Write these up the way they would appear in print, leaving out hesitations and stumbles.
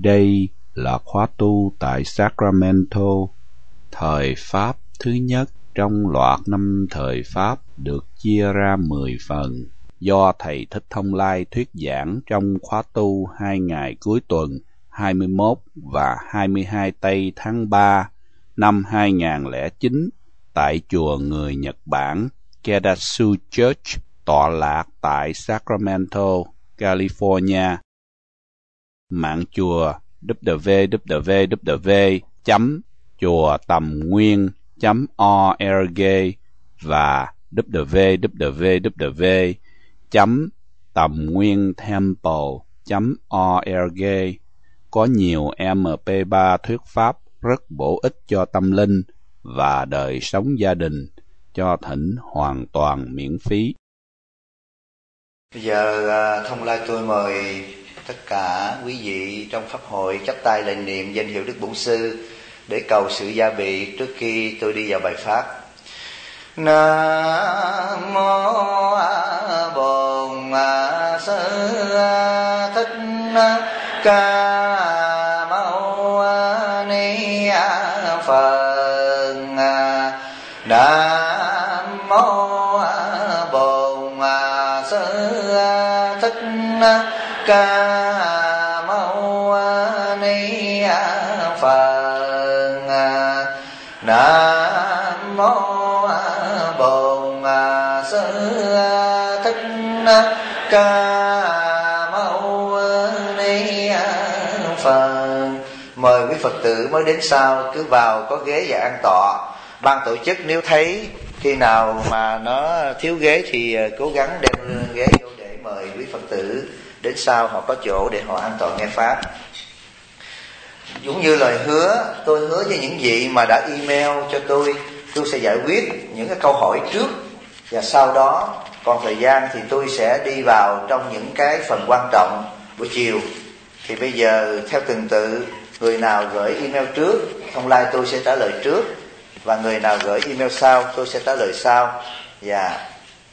Đây là khóa tu tại Sacramento, thời Pháp thứ nhất trong loạt 5 thời Pháp được chia ra 10 phần, do Thầy Thích Thông Lai thuyết giảng trong khóa tu 2 ngày cuối tuần 21 và 22 tây tháng 3 năm 2009 tại chùa người Nhật Bản Kedasu Church, tọa lạc tại Sacramento, California. Mạng chùa www.chuatamnguyên.org và www.tamnguyentemple.org có nhiều MP3 thuyết pháp rất bổ ích cho tâm linh và đời sống gia đình, cho thỉnh hoàn toàn miễn phí. Bây giờ Thông Lai tôi mời tất cả quý vị trong pháp hội chắp tay lạy niệm danh hiệu Đức Bổn Sư để cầu sự gia bị trước khi tôi đi vào bài pháp. Nam mô Bổn Sư Thích Ca Mâu Ni Phật. Nam mô Bổn Sư Thích Ca Mâu Ni Phật. Nam mô Bổn Sư Thích Ca Mâu Ni Phật. Mời quý Phật tử mới đến sau cứ vào có ghế và an tọa. Ban tổ chức nếu thấy khi nào mà nó thiếu ghế thì cố gắng đem ghế vô để mời quý Phật tử đến sau họ có chỗ để họ an toàn nghe pháp. Cũng như lời hứa, tôi hứa với những vị mà đã email cho tôi sẽ giải quyết những cái câu hỏi trước, và sau đó còn thời gian thì tôi sẽ đi vào trong những cái phần quan trọng buổi chiều. Thì bây giờ theo từng tự, người nào gửi email trước, Thông Lai tôi sẽ trả lời trước, và người nào gửi email sau tôi sẽ trả lời sau. Và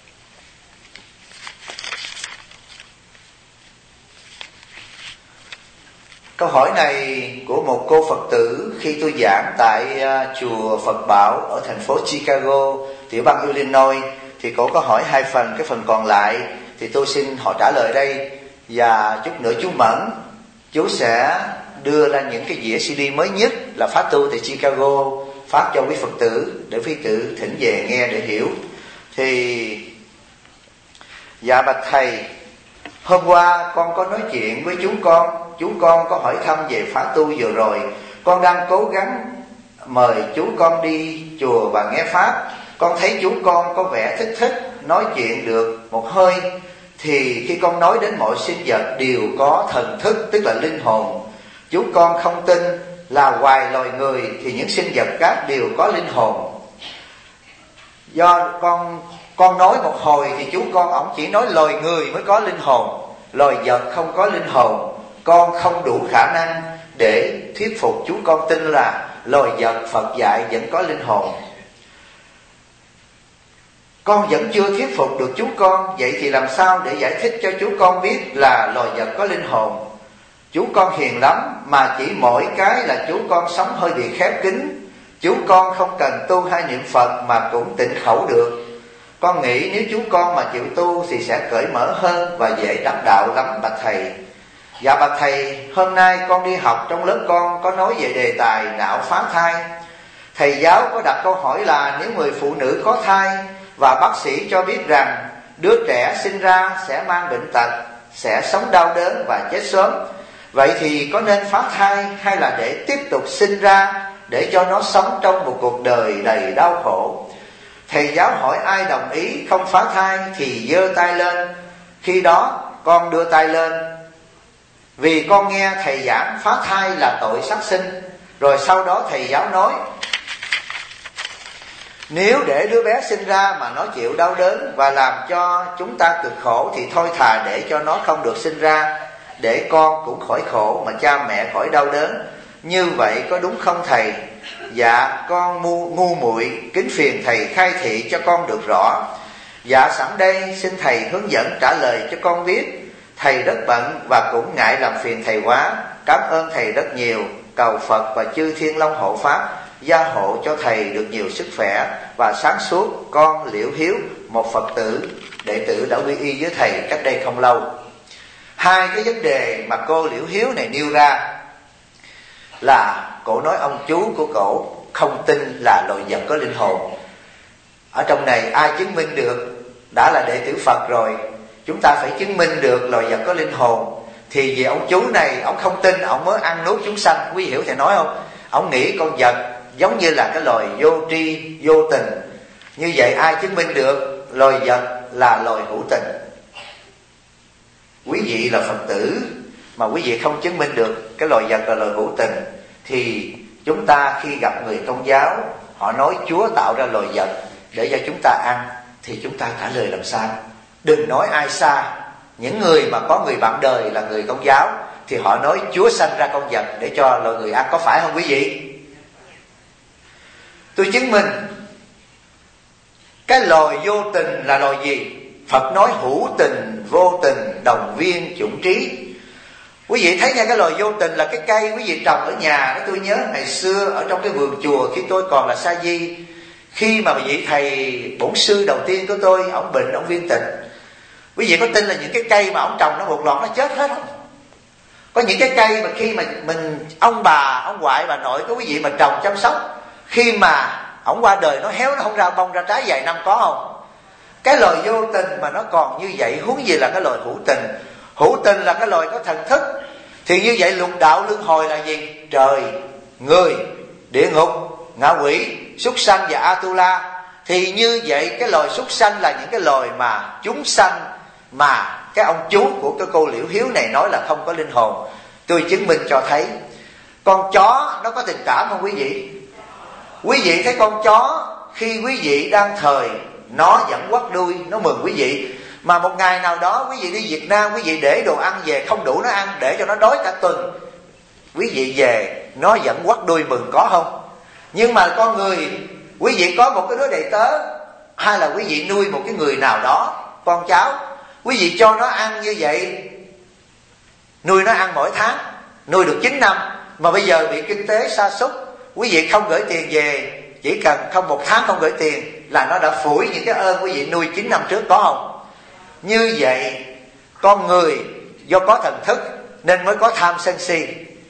câu hỏi này của một cô Phật tử khi tôi giảng tại chùa Phật Bảo ở thành phố Chicago, tiểu bang Illinois, thì cô có hỏi 2 phần, cái phần còn lại thì tôi xin họ trả lời đây. Và chút nữa chú Mẫn, chú sẽ đưa ra những cái đĩa CD mới nhất là Pháp tu tại Chicago phát cho quý Phật tử để quý tử thỉnh về nghe để hiểu. Thì dạ bạch thầy, hôm qua con có nói chuyện với chú con có hỏi thăm về pháp tu vừa rồi. Con đang cố gắng mời chú con đi chùa và nghe pháp. Con thấy chú con có vẻ thích nói chuyện được một hơi. Thì khi con nói đến mọi sinh vật đều có thần thức, tức là linh hồn, chú con không tin là ngoài loài người thì những sinh vật khác đều có linh hồn. Do con nói một hồi thì chú con ổng chỉ nói loài người mới có linh hồn, loài vật không có linh hồn. Con không đủ khả năng để thuyết phục chú con tin là loài vật Phật dạy vẫn có linh hồn. Con vẫn chưa thuyết phục được chú con. Vậy thì làm sao để giải thích cho chú con biết là loài vật có linh hồn? Chú con hiền lắm, mà chỉ mỗi cái là chú con sống hơi bị khép kín. Chú con không cần tu hay niệm Phật mà cũng tịnh khẩu được. Con nghĩ nếu chú con mà chịu tu thì sẽ cởi mở hơn và dễ đắc đạo lắm bạch thầy. Dạ bạch thầy, hôm nay con đi học trong lớp con có nói về đề tài não phá thai. Thầy giáo có đặt câu hỏi là nếu người phụ nữ có thai và bác sĩ cho biết rằng đứa trẻ sinh ra sẽ mang bệnh tật, sẽ sống đau đớn và chết sớm, vậy thì có nên phá thai hay là để tiếp tục sinh ra để cho nó sống trong một cuộc đời đầy đau khổ? Thầy giáo hỏi ai đồng ý không phá thai thì giơ tay lên. Khi đó con đưa tay lên, vì con nghe thầy giảng phá thai là tội sát sinh. Rồi sau đó thầy giáo nói, nếu để đứa bé sinh ra mà nó chịu đau đớn và làm cho chúng ta cực khổ thì thôi thà để cho nó không được sinh ra, để con cũng khỏi khổ mà cha mẹ khỏi đau đớn. Như vậy có đúng không thầy? Dạ con ngu muội, kính phiền thầy khai thị cho con được rõ. Dạ sẵn đây xin thầy hướng dẫn trả lời cho con biết. Thầy rất bận và cũng ngại làm phiền thầy quá. Cảm ơn thầy rất nhiều. Cầu Phật và chư Thiên Long hộ pháp gia hộ cho thầy được nhiều sức khỏe và sáng suốt. Con Liễu Hiếu, một Phật tử đệ tử đã quy y với thầy cách đây không lâu. Hai cái vấn đề mà cô Liễu Hiếu này nêu ra là cổ nói ông chú của cổ không tin là loài vật có linh hồn. Ở trong này ai chứng minh được? Đã là đệ tử Phật rồi, chúng ta phải chứng minh được loài vật có linh hồn. Thì vì ông chú này ông không tin, ông mới ăn nuốt chúng sanh. Quý hiểu thầy nói không? Ông nghĩ con vật giống như là cái loài vô tri vô tình. Như vậy ai chứng minh được loài vật là loài hữu tình? Quý vị là Phật tử mà quý vị không chứng minh được cái loài vật là loài hữu tình, thì chúng ta khi gặp người Công giáo, họ nói Chúa tạo ra loài vật để cho chúng ta ăn, thì chúng ta trả lời làm sao? Đừng nói ai xa. Những người mà có người bạn đời là người Công giáo thì họ nói Chúa sanh ra con vật để cho loài người ăn, có phải không quý vị? Tôi chứng minh cái loài vô tình là loài gì? Phật nói hữu tình, vô tình, đồng viên, chủng trí. Quý vị thấy nha, cái loài vô tình là cái cây quý vị trồng ở nhà đó. Tôi nhớ ngày xưa ở trong cái vườn chùa khi tôi còn là sa di, khi mà vị thầy bổn sư đầu tiên của tôi, ông bệnh, ông viên tịch. Quý vị có tin là những cái cây mà ông trồng nó một loạt nó chết hết không? Có những cái cây mà khi mà mình, ông bà, ông ngoại, bà nội của quý vị mà trồng chăm sóc, khi mà ông qua đời nó héo, nó không ra bông ra trái vài năm, có không? Cái loài vô tình mà nó còn như vậy, huống gì là cái loài hữu tình. Hữu tình là cái loài có thần thức. Thì như vậy lục đạo luân hồi là gì? Trời, người, địa ngục, ngạ quỷ, súc sanh và Atula. Thì như vậy cái loài súc sanh là những cái loài mà chúng sanh mà cái ông chú của cái cô Liễu Hiếu này nói là không có linh hồn. Tôi chứng minh cho thấy. Con chó nó có tình cảm không quý vị? Quý vị thấy con chó khi quý vị đang thời, nó vẫn quắt đuôi, nó mừng quý vị. Mà một ngày nào đó quý vị đi Việt Nam, quý vị để đồ ăn về không đủ nó ăn, để cho nó đói cả tuần, quý vị về nó vẫn quắt đuôi mừng, có không? Nhưng mà con người, quý vị có một cái đứa đệ tớ, hay là quý vị nuôi một cái người nào đó, con cháu, quý vị cho nó ăn như vậy, nuôi nó ăn mỗi tháng, nuôi được 9 năm, mà bây giờ bị kinh tế sa sút, quý vị không gửi tiền về, chỉ cần không 1 tháng không gửi tiền là nó đã phủi những cái ơn quý vị nuôi 9 năm trước, có không? Như vậy con người do có thần thức nên mới có tham sân si,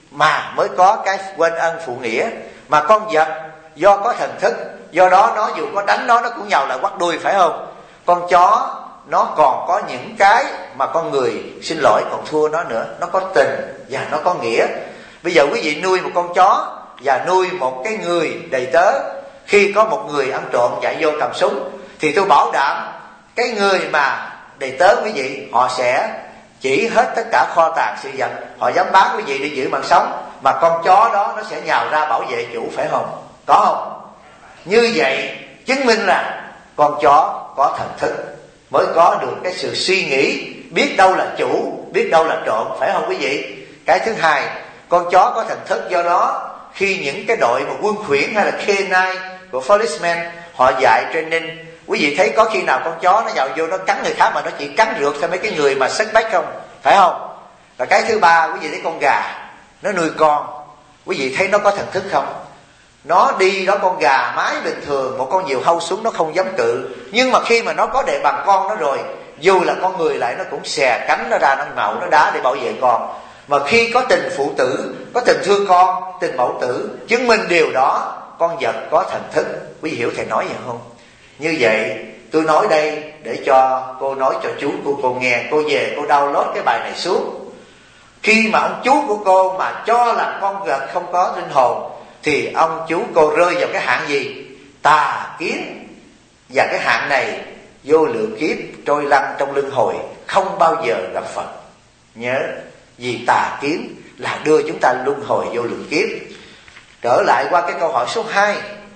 mà mới có cái quên ân phụ nghĩa. Mà con vật do có thần thức, do đó nó dù có đánh nó cũng nhào lại quắt đuôi, phải không? Con chó nó còn có những cái mà con người xin lỗi còn thua nó nữa, nó có tình và nó có nghĩa. Bây giờ quý vị nuôi một con chó và nuôi một cái người đầy tớ, khi có một người ăn trộm chạy vô cầm súng, thì tôi bảo đảm cái người mà đầy tớ quý vị, họ sẽ chỉ hết tất cả kho tàng sự vật, họ dám bán quý vị để giữ mạng sống. Mà con chó đó nó sẽ nhào ra bảo vệ chủ, phải không? Có không? Như vậy chứng minh là con chó có thần thức, mới có được cái sự suy nghĩ, biết đâu là chủ, biết đâu là trộm, phải không quý vị? Cái thứ hai, con chó có thần thức, do đó khi những cái đội mà quân khuyển hay là K9 của policeman họ dạy training, quý vị thấy có khi nào con chó nó nhào vô nó cắn người khác mà nó chỉ cắn rượt theo mấy cái người mà suspect không? Phải không? Và cái thứ ba, quý vị thấy con gà nó nuôi con, quý vị thấy nó có thần thức không? Nó đi đó, con gà mái bình thường, một con diều hâu xuống nó không dám cự, nhưng mà khi mà nó có đệ bằng con nó rồi, dù là con người lại nó cũng xè cánh nó ra, nó mạo nó đá để bảo vệ con. Mà khi có tình phụ tử, có tình thương con, tình mẫu tử, chứng minh điều đó con vật có thần thức. Quý vị hiểu thầy nói vậy không? Như vậy tôi nói đây để cho cô nói cho chú của cô nghe. Cô về cô download cái bài này xuống. Khi mà ông chú của cô mà cho là con vật không có linh hồn, thì ông chú cô rơi vào cái hạng gì? Tà kiến. Và cái hạng này vô lượng kiếp trôi lăn trong luân hồi, không bao giờ gặp Phật. Nhớ, vì tà kiến là đưa chúng ta luân hồi vô lượng kiếp. Trở lại qua cái câu hỏi số 2.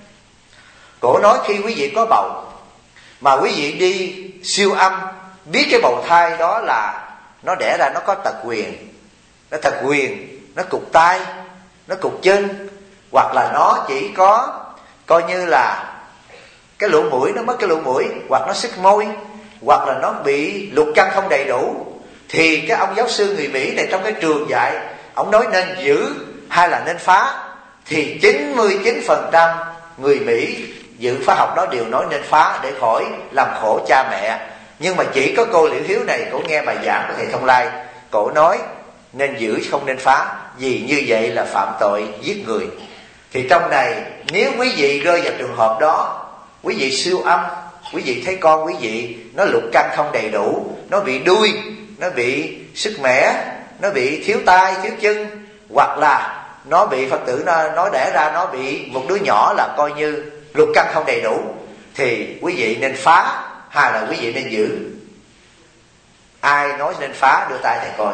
Cổ nói khi quý vị có bầu, mà quý vị đi siêu âm, biết cái bào thai đó là nó đẻ ra nó có tật nguyền. Nó tật nguyền, nó cụt tai, nó cụt chân, hoặc là nó chỉ có coi như là cái lỗ mũi, nó mất cái lỗ mũi, hoặc nó sức môi, hoặc là nó bị lục căn không đầy đủ. thì cái ông giáo sư người Mỹ này trong cái trường dạy, ông nói nên giữ hay là nên phá, thì 99% người Mỹ giữ phá học đó đều nói nên phá để khỏi làm khổ cha mẹ. Nhưng mà chỉ có cô Liễu Hiếu này, cổ nghe bài giảng của thầy Thông Lai, cổ nói nên giữ không nên phá, vì như vậy là phạm tội giết người. Thì trong này nếu quý vị rơi vào trường hợp đó, quý vị siêu âm, quý vị thấy con quý vị nó lục căn không đầy đủ, nó bị đuôi, nó bị sức mẻ, nó bị thiếu tay thiếu chân, hoặc là nó bị Phật tử nó đẻ ra nó bị một đứa nhỏ là coi như lục căn không đầy đủ, thì quý vị nên phá hay là quý vị nên giữ? Ai nói nên phá đưa tay thầy coi.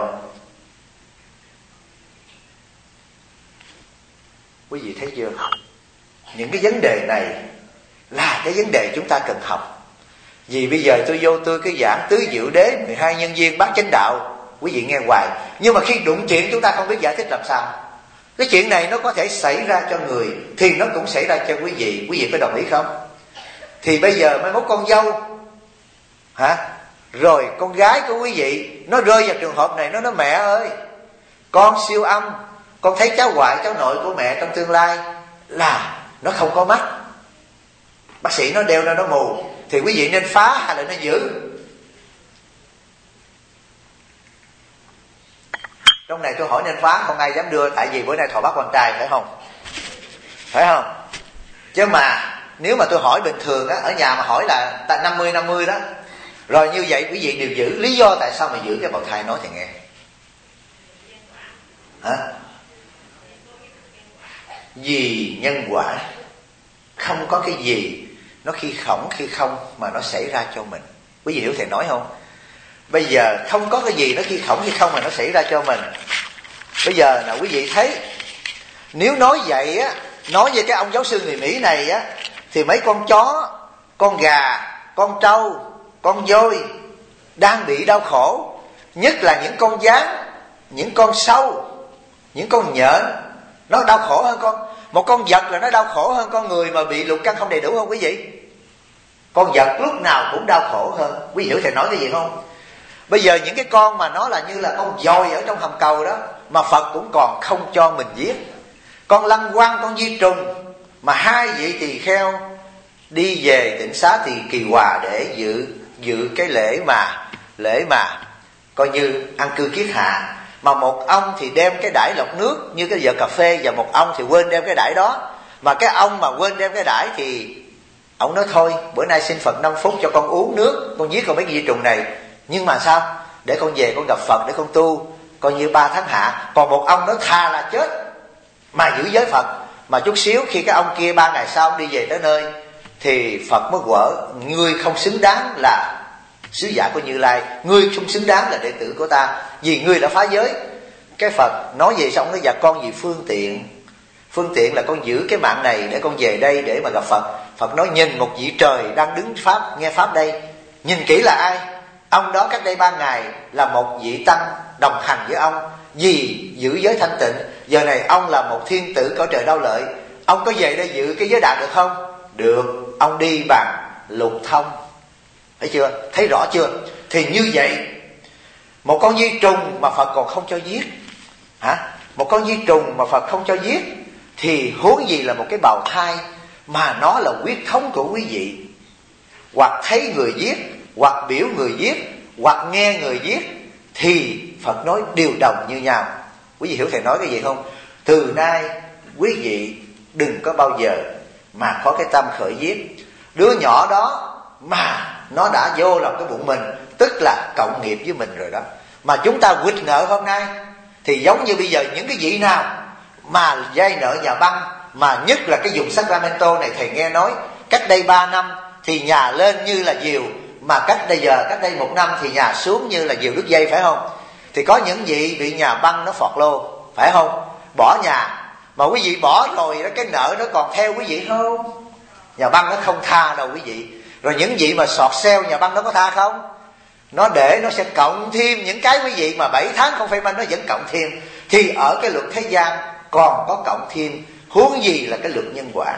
Quý vị thấy chưa? Những cái vấn đề này là cái vấn đề chúng ta cần học. Vì bây giờ tôi vô tôi cứ giảng tứ diệu đế, 12 nhân duyên, bát chánh đạo, quý vị nghe hoài, nhưng mà khi đụng chuyện chúng ta không biết giải thích làm sao. Cái chuyện này nó có thể xảy ra cho người thì nó cũng xảy ra cho quý vị có đồng ý không? Thì bây giờ mai mốt con dâu rồi con gái của quý vị nó rơi vào trường hợp này, nó nói mẹ ơi, con siêu âm, con thấy cháu ngoại cháu nội của mẹ trong tương lai là nó không có mắt, bác sĩ nó đeo ra nó mù, thì quý vị nên phá hay là nên giữ? Trong này tôi hỏi nên phá, không ai dám đưa, tại vì bữa nay thọ bác quan trai, phải không? Phải không? Chứ mà nếu mà tôi hỏi bình thường á, ở nhà mà hỏi là 50-50 đó, rồi như vậy quý vị đều giữ. Lý do tại sao mà giữ cái bào thai nói thì nghe. Vì nhân quả, không có cái gì nó khi khổng khi không mà nó xảy ra cho mình. Quý vị hiểu thầy nói không? Bây giờ không có cái gì nó khi khổng khi không mà nó xảy ra cho mình. Bây giờ là quý vị thấy, nếu nói vậy á, nói về cái ông giáo sư người Mỹ này á, thì mấy con chó, con gà, con trâu, con voi đang bị đau khổ. Nhất là những con gián, những con sâu, những con nhện, nó đau khổ hơn một con vật là nó đau khổ hơn con người mà bị lục căn không đầy đủ không quý vị? Con vật lúc nào cũng đau khổ hơn. Quý vị hiểu thầy nói cái gì không? Bây giờ những cái con mà nó là như là con dòi ở trong hầm cầu đó, mà Phật cũng còn không cho mình giết. Con lăng quăng, con di trùng, mà hai vị tỳ kheo đi về Tịnh Xá thì Kỳ Hòa để dự cái lễ mà coi như ăn cư kiết hạ. Mà một ông thì đem cái đãi lọc nước như cái vợ cà phê, và một ông thì quên đem cái đãi đó. Mà cái ông mà quên đem cái đãi thì ông nói thôi, bữa nay xin Phật 5 phút cho con uống nước, con giết con mấy di trùng này. Nhưng mà sao? Để con về con gặp Phật để con tu, coi như 3 tháng hạ. Còn một ông nói thà là chết mà giữ giới Phật. Mà chút xíu khi cái ông kia 3 ngày sau đi về tới nơi, thì Phật mới quở: ngươi không xứng đáng là sứ giả của Như Lai, ngươi không xứng đáng là đệ tử của ta, vì ngươi đã phá giới. Cái Phật nói về xong nó: dạ con vì phương tiện là con giữ cái mạng này để con về đây để mà gặp Phật. Phật nói: nhìn một vị trời đang đứng pháp nghe pháp đây, nhìn kỹ là ai? Ông đó cách đây 3 ngày là một vị tăng đồng hành với ông vì giữ giới thanh tịnh. Giờ này ông là một thiên tử cõi trời Đau Lợi, ông có về đây giữ cái giới đạo được không? Được. Ông đi bằng lục thông. Thấy chưa? Thấy rõ chưa? Thì như vậy, một con vi trùng mà Phật còn không cho giết, một con vi trùng mà Phật không cho giết, thì huống gì là một cái bào thai mà nó là huyết thống của quý vị. Hoặc thấy người giết, hoặc biểu người giết, hoặc nghe người giết, thì Phật nói đều đồng như nhau. Quý vị hiểu thầy nói cái gì không? Từ nay quý vị đừng có bao giờ mà có cái tâm khởi giết. Đứa nhỏ đó mà nó đã vô lòng cái bụng mình, tức là cộng nghiệp với mình rồi đó. Mà chúng ta quỵt nợ hôm nay, thì giống như bây giờ những cái vị nào mà vay nợ nhà băng, mà nhất là cái vùng Sacramento này, thầy nghe nói cách đây 3 năm thì nhà lên như là diều, mà cách đây 1 năm thì nhà xuống như là diều đứt dây, phải không? Thì có những vị bị nhà băng nó phọt lô, phải không? Bỏ nhà, mà quý vị bỏ rồi đó, cái nợ nó còn theo quý vị không? Nhà băng nó không tha đâu quý vị. Rồi những vị mà sọt sale nhà băng nó có tha không? Nó để nó sẽ cộng thêm những cái quý vị mà 7 tháng không phải banh, nó vẫn cộng thêm. Thì ở cái luật thế gian còn có cộng thêm, huống gì là cái luật nhân quả.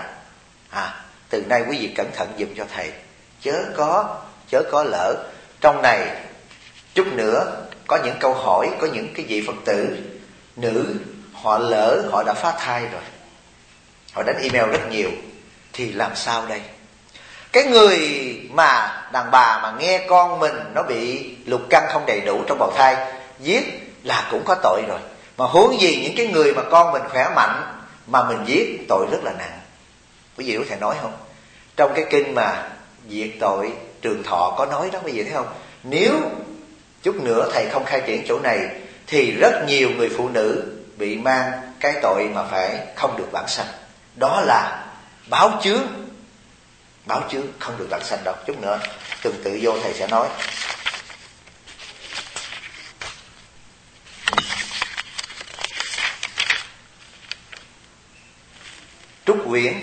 Từ nay quý vị cẩn thận giùm cho thầy, chớ có lỡ. Trong này chút nữa có những câu hỏi, có những cái vị Phật tử nữ họ lỡ họ đã phá thai rồi, họ đánh email rất nhiều, thì làm sao đây? Cái người mà đàn bà mà nghe con mình nó bị lục căn không đầy đủ trong bào thai giết là cũng có tội rồi, mà huống gì những cái người mà con mình khỏe mạnh mà mình giết, tội rất là nặng. Quý vị có thể nói không? Trong cái kinh mà diệt tội Trường Thọ có nói đó, quý vị thấy không? Nếu chút nữa thầy không khai triển chỗ này thì rất nhiều người phụ nữ bị mang cái tội mà phải không được vãng sanh. Đó là báo chướng không được vãng sanh đâu. Chút nữa tuần tự vô thầy sẽ nói. Trúc Quyển: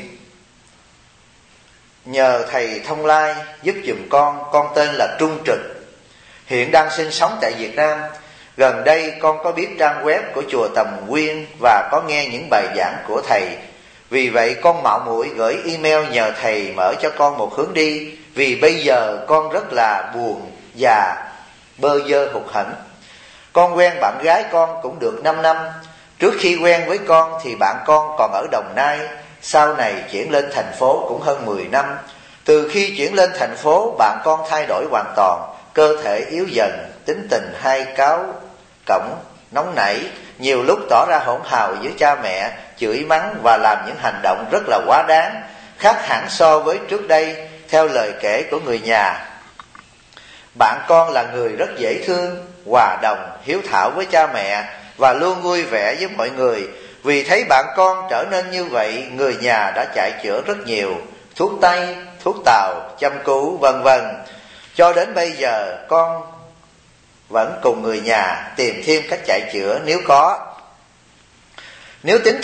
nhờ thầy thông lai giúp giùm con tên là Trung Trực, hiện đang sinh sống tại Việt Nam. Gần đây con có biết trang web của chùa Tầm Nguyên và có nghe những bài giảng của thầy. Vì vậy con mạo muội gửi email nhờ thầy mở cho con một hướng đi, vì bây giờ con rất là buồn và bơ vơ hụt hẫng. Con quen bạn gái con cũng được 5 năm. Trước khi quen với con thì bạn con còn ở Đồng Nai, sau này chuyển lên thành phố cũng hơn 10 năm. Từ khi chuyển lên thành phố, bạn con thay đổi hoàn toàn, cơ thể yếu dần, tính tình hay cáu cổng, nóng nảy, nhiều lúc tỏ ra hỗn hào với cha mẹ, chửi mắng và làm những hành động rất là quá đáng, khác hẳn so với trước đây. Theo lời kể của người nhà, bạn con là người rất dễ thương, hòa đồng, hiếu thảo với cha mẹ và luôn vui vẻ với mọi người. Vì thấy bạn con trở nên như vậy, người nhà đã chạy chữa rất nhiều, thuốc tây, thuốc tàu, chăm cứu vân vân. Cho đến bây giờ con vẫn cùng người nhà tìm thêm cách chạy chữa nếu có. Nếu tính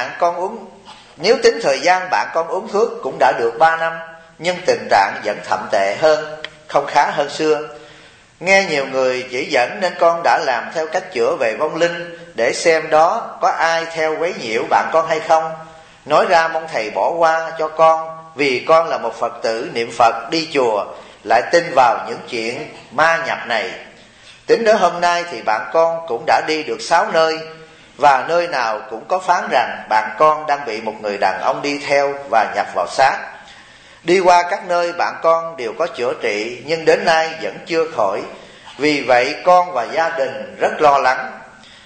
thời gian bạn con uống thuốc cũng đã được 3 năm, nhưng tình trạng vẫn thậm tệ hơn, không khá hơn xưa. Nghe nhiều người chỉ dẫn nên con đã làm theo cách chữa về vong linh, để xem đó có ai theo quấy nhiễu bạn con hay không. Nói ra mong thầy bỏ qua cho con, vì con là một Phật tử niệm Phật, đi chùa, lại tin vào những chuyện ma nhập này. Tính đến hôm nay thì bạn con cũng đã đi được 6 nơi, và nơi nào cũng có phán rằng bạn con đang bị một người đàn ông đi theo và nhập vào xác. Đi qua các nơi bạn con đều có chữa trị, nhưng đến nay vẫn chưa khỏi. Vì vậy con và gia đình rất lo lắng.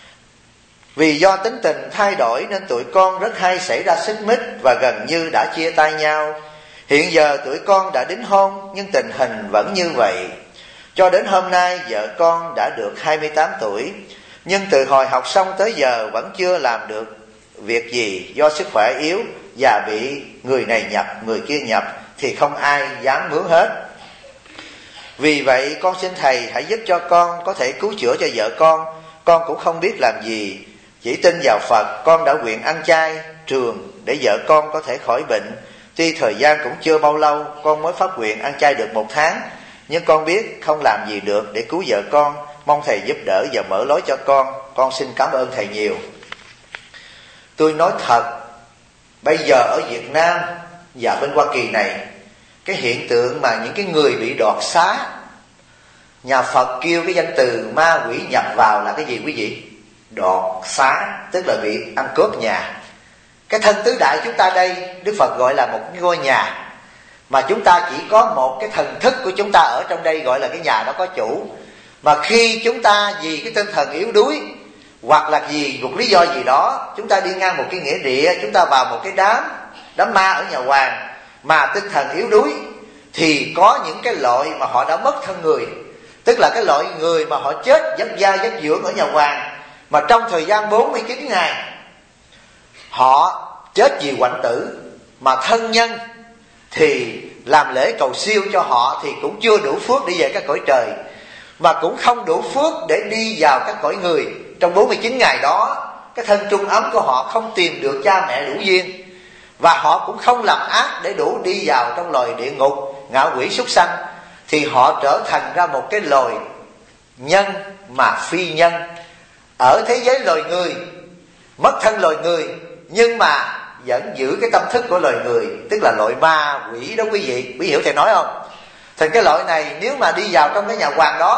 Vì do tính tình thay đổi nên tụi con rất hay xảy ra xích mích và gần như đã chia tay nhau. Hiện giờ tụi con đã đính hôn, nhưng tình hình vẫn như vậy. Cho đến hôm nay vợ con đã được 28 tuổi, nhưng từ hồi học xong tới giờ vẫn chưa làm được việc gì, do sức khỏe yếu và bị người này nhập người kia nhập thì không ai dám mướn hết. Vì vậy con xin thầy hãy giúp cho con có thể cứu chữa cho vợ con cũng không biết làm gì, chỉ tin vào Phật. Con đã nguyện ăn chay trường để vợ con có thể khỏi bệnh. Tuy thời gian cũng chưa bao lâu, con mới phát nguyện ăn chay được 1 tháng, nhưng con biết không làm gì được để cứu vợ con. Mong thầy giúp đỡ và mở lối cho con xin cảm ơn thầy nhiều. Tôi nói thật, bây giờ ở Việt Nam và bên Hoa Kỳ này, cái hiện tượng mà những cái người bị đoạt xá, nhà Phật kêu cái danh từ ma quỷ nhập vào là cái gì quý vị? Đoạt xá, tức là bị ăn cướp nhà. Cái thân tứ đại chúng ta đây, Đức Phật gọi là một cái ngôi nhà, mà chúng ta chỉ có một cái thần thức của chúng ta ở trong đây, gọi là cái nhà đó có chủ. Mà khi chúng ta vì cái tinh thần yếu đuối, hoặc là vì một lý do gì đó, chúng ta đi ngang một cái nghĩa địa, chúng ta vào một cái đám ma ở nhà Hoàng, mà tinh thần yếu đuối, thì có những cái loại mà họ đã mất thân người, tức là cái loại người mà họ chết vất vả vất vưởng ở nhà Hoàng, mà trong thời gian 49 ngày họ chết vì hoạn tử, mà thân nhân thì làm lễ cầu siêu cho họ thì cũng chưa đủ phước để về các cõi trời, mà cũng không đủ phước để đi vào các cõi người. Trong 49 ngày đó, cái thân trung ấm của họ không tìm được cha mẹ đủ duyên, và họ cũng không làm ác để đủ đi vào trong loài địa ngục, ngạ quỷ súc sanh, thì họ trở thành ra một cái loài nhân mà phi nhân. Ở thế giới loài người, mất thân loài người nhưng mà vẫn giữ cái tâm thức của loài người, tức là loại ma quỷ đó quý vị hiểu thầy nói không? Thì cái loại này nếu mà đi vào trong cái nhà Hoàng đó,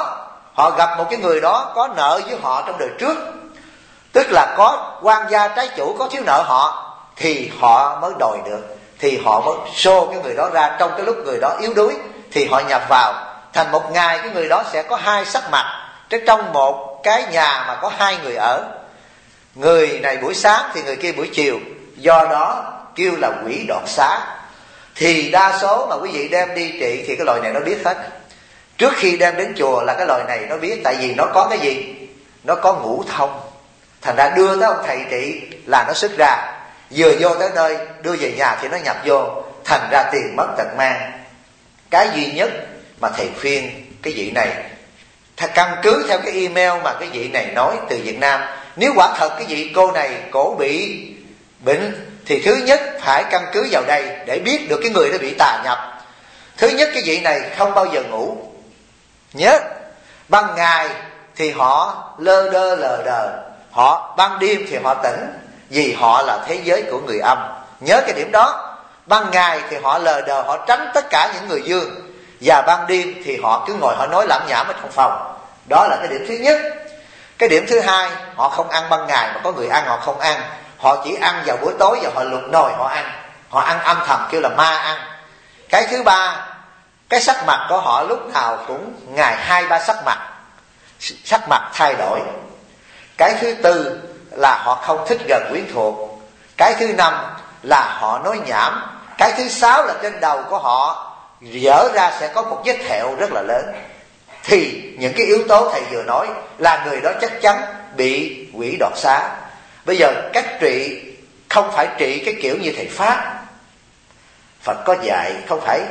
họ gặp một cái người đó có nợ với họ trong đời trước, tức là có quan gia trái chủ có thiếu nợ họ, thì họ mới đòi được, thì họ mới xô cái người đó ra trong cái lúc người đó yếu đuối, thì họ nhập vào. Thành một ngày cái người đó sẽ có hai sắc mặt trong một cái nhà mà có hai người ở, người này buổi sáng thì người kia buổi chiều, do đó kêu là quỷ đoạt xá. Thì đa số mà quý vị đem đi trị thì cái loài này nó biết hết. Trước khi đem đến chùa là cái loài này nó biết, tại vì nó có cái gì? Nó có ngũ thông. Thành ra đưa tới ông thầy trị là nó xuất ra, vừa vô tới nơi đưa về nhà thì nó nhập vô, thành ra tiền mất tật mang. Cái duy nhất mà thầy khuyên cái vị này, căn cứ theo cái email mà cái vị này nói từ Việt Nam, nếu quả thật cái vị cô này cổ bị bệnh thì thứ nhất phải căn cứ vào đây để biết được cái người đó bị tà nhập. Thứ nhất, cái vị này không bao giờ ngủ. Nhớ, ban ngày thì họ lơ đơ lờ đờ, họ ban đêm thì họ tỉnh, vì họ là thế giới của người âm. Nhớ cái điểm đó. Ban ngày thì họ lờ đờ, họ tránh tất cả những người dương, và ban đêm thì họ cứ ngồi họ nói lảm nhảm ở trong phòng. Đó là cái điểm thứ nhất. Cái điểm thứ hai, họ không ăn ban ngày, mà có người ăn họ không ăn. Họ chỉ ăn vào buổi tối và họ lục nồi họ ăn. Họ ăn âm thầm kêu là ma ăn. Cái thứ ba, cái sắc mặt của họ lúc nào cũng ngày 2-3 sắc mặt. Sắc mặt thay đổi. Cái thứ tư là họ không thích gần quyến thuộc. Cái thứ năm là họ nói nhảm. Cái thứ sáu là trên đầu của họ dở ra sẽ có một vết thẹo rất là lớn. Thì những cái yếu tố thầy vừa nói là người đó chắc chắn bị quỷ đoạt xá. Bây giờ cách trị không phải trị cái kiểu như thầy Pháp. Phật có dạy không phải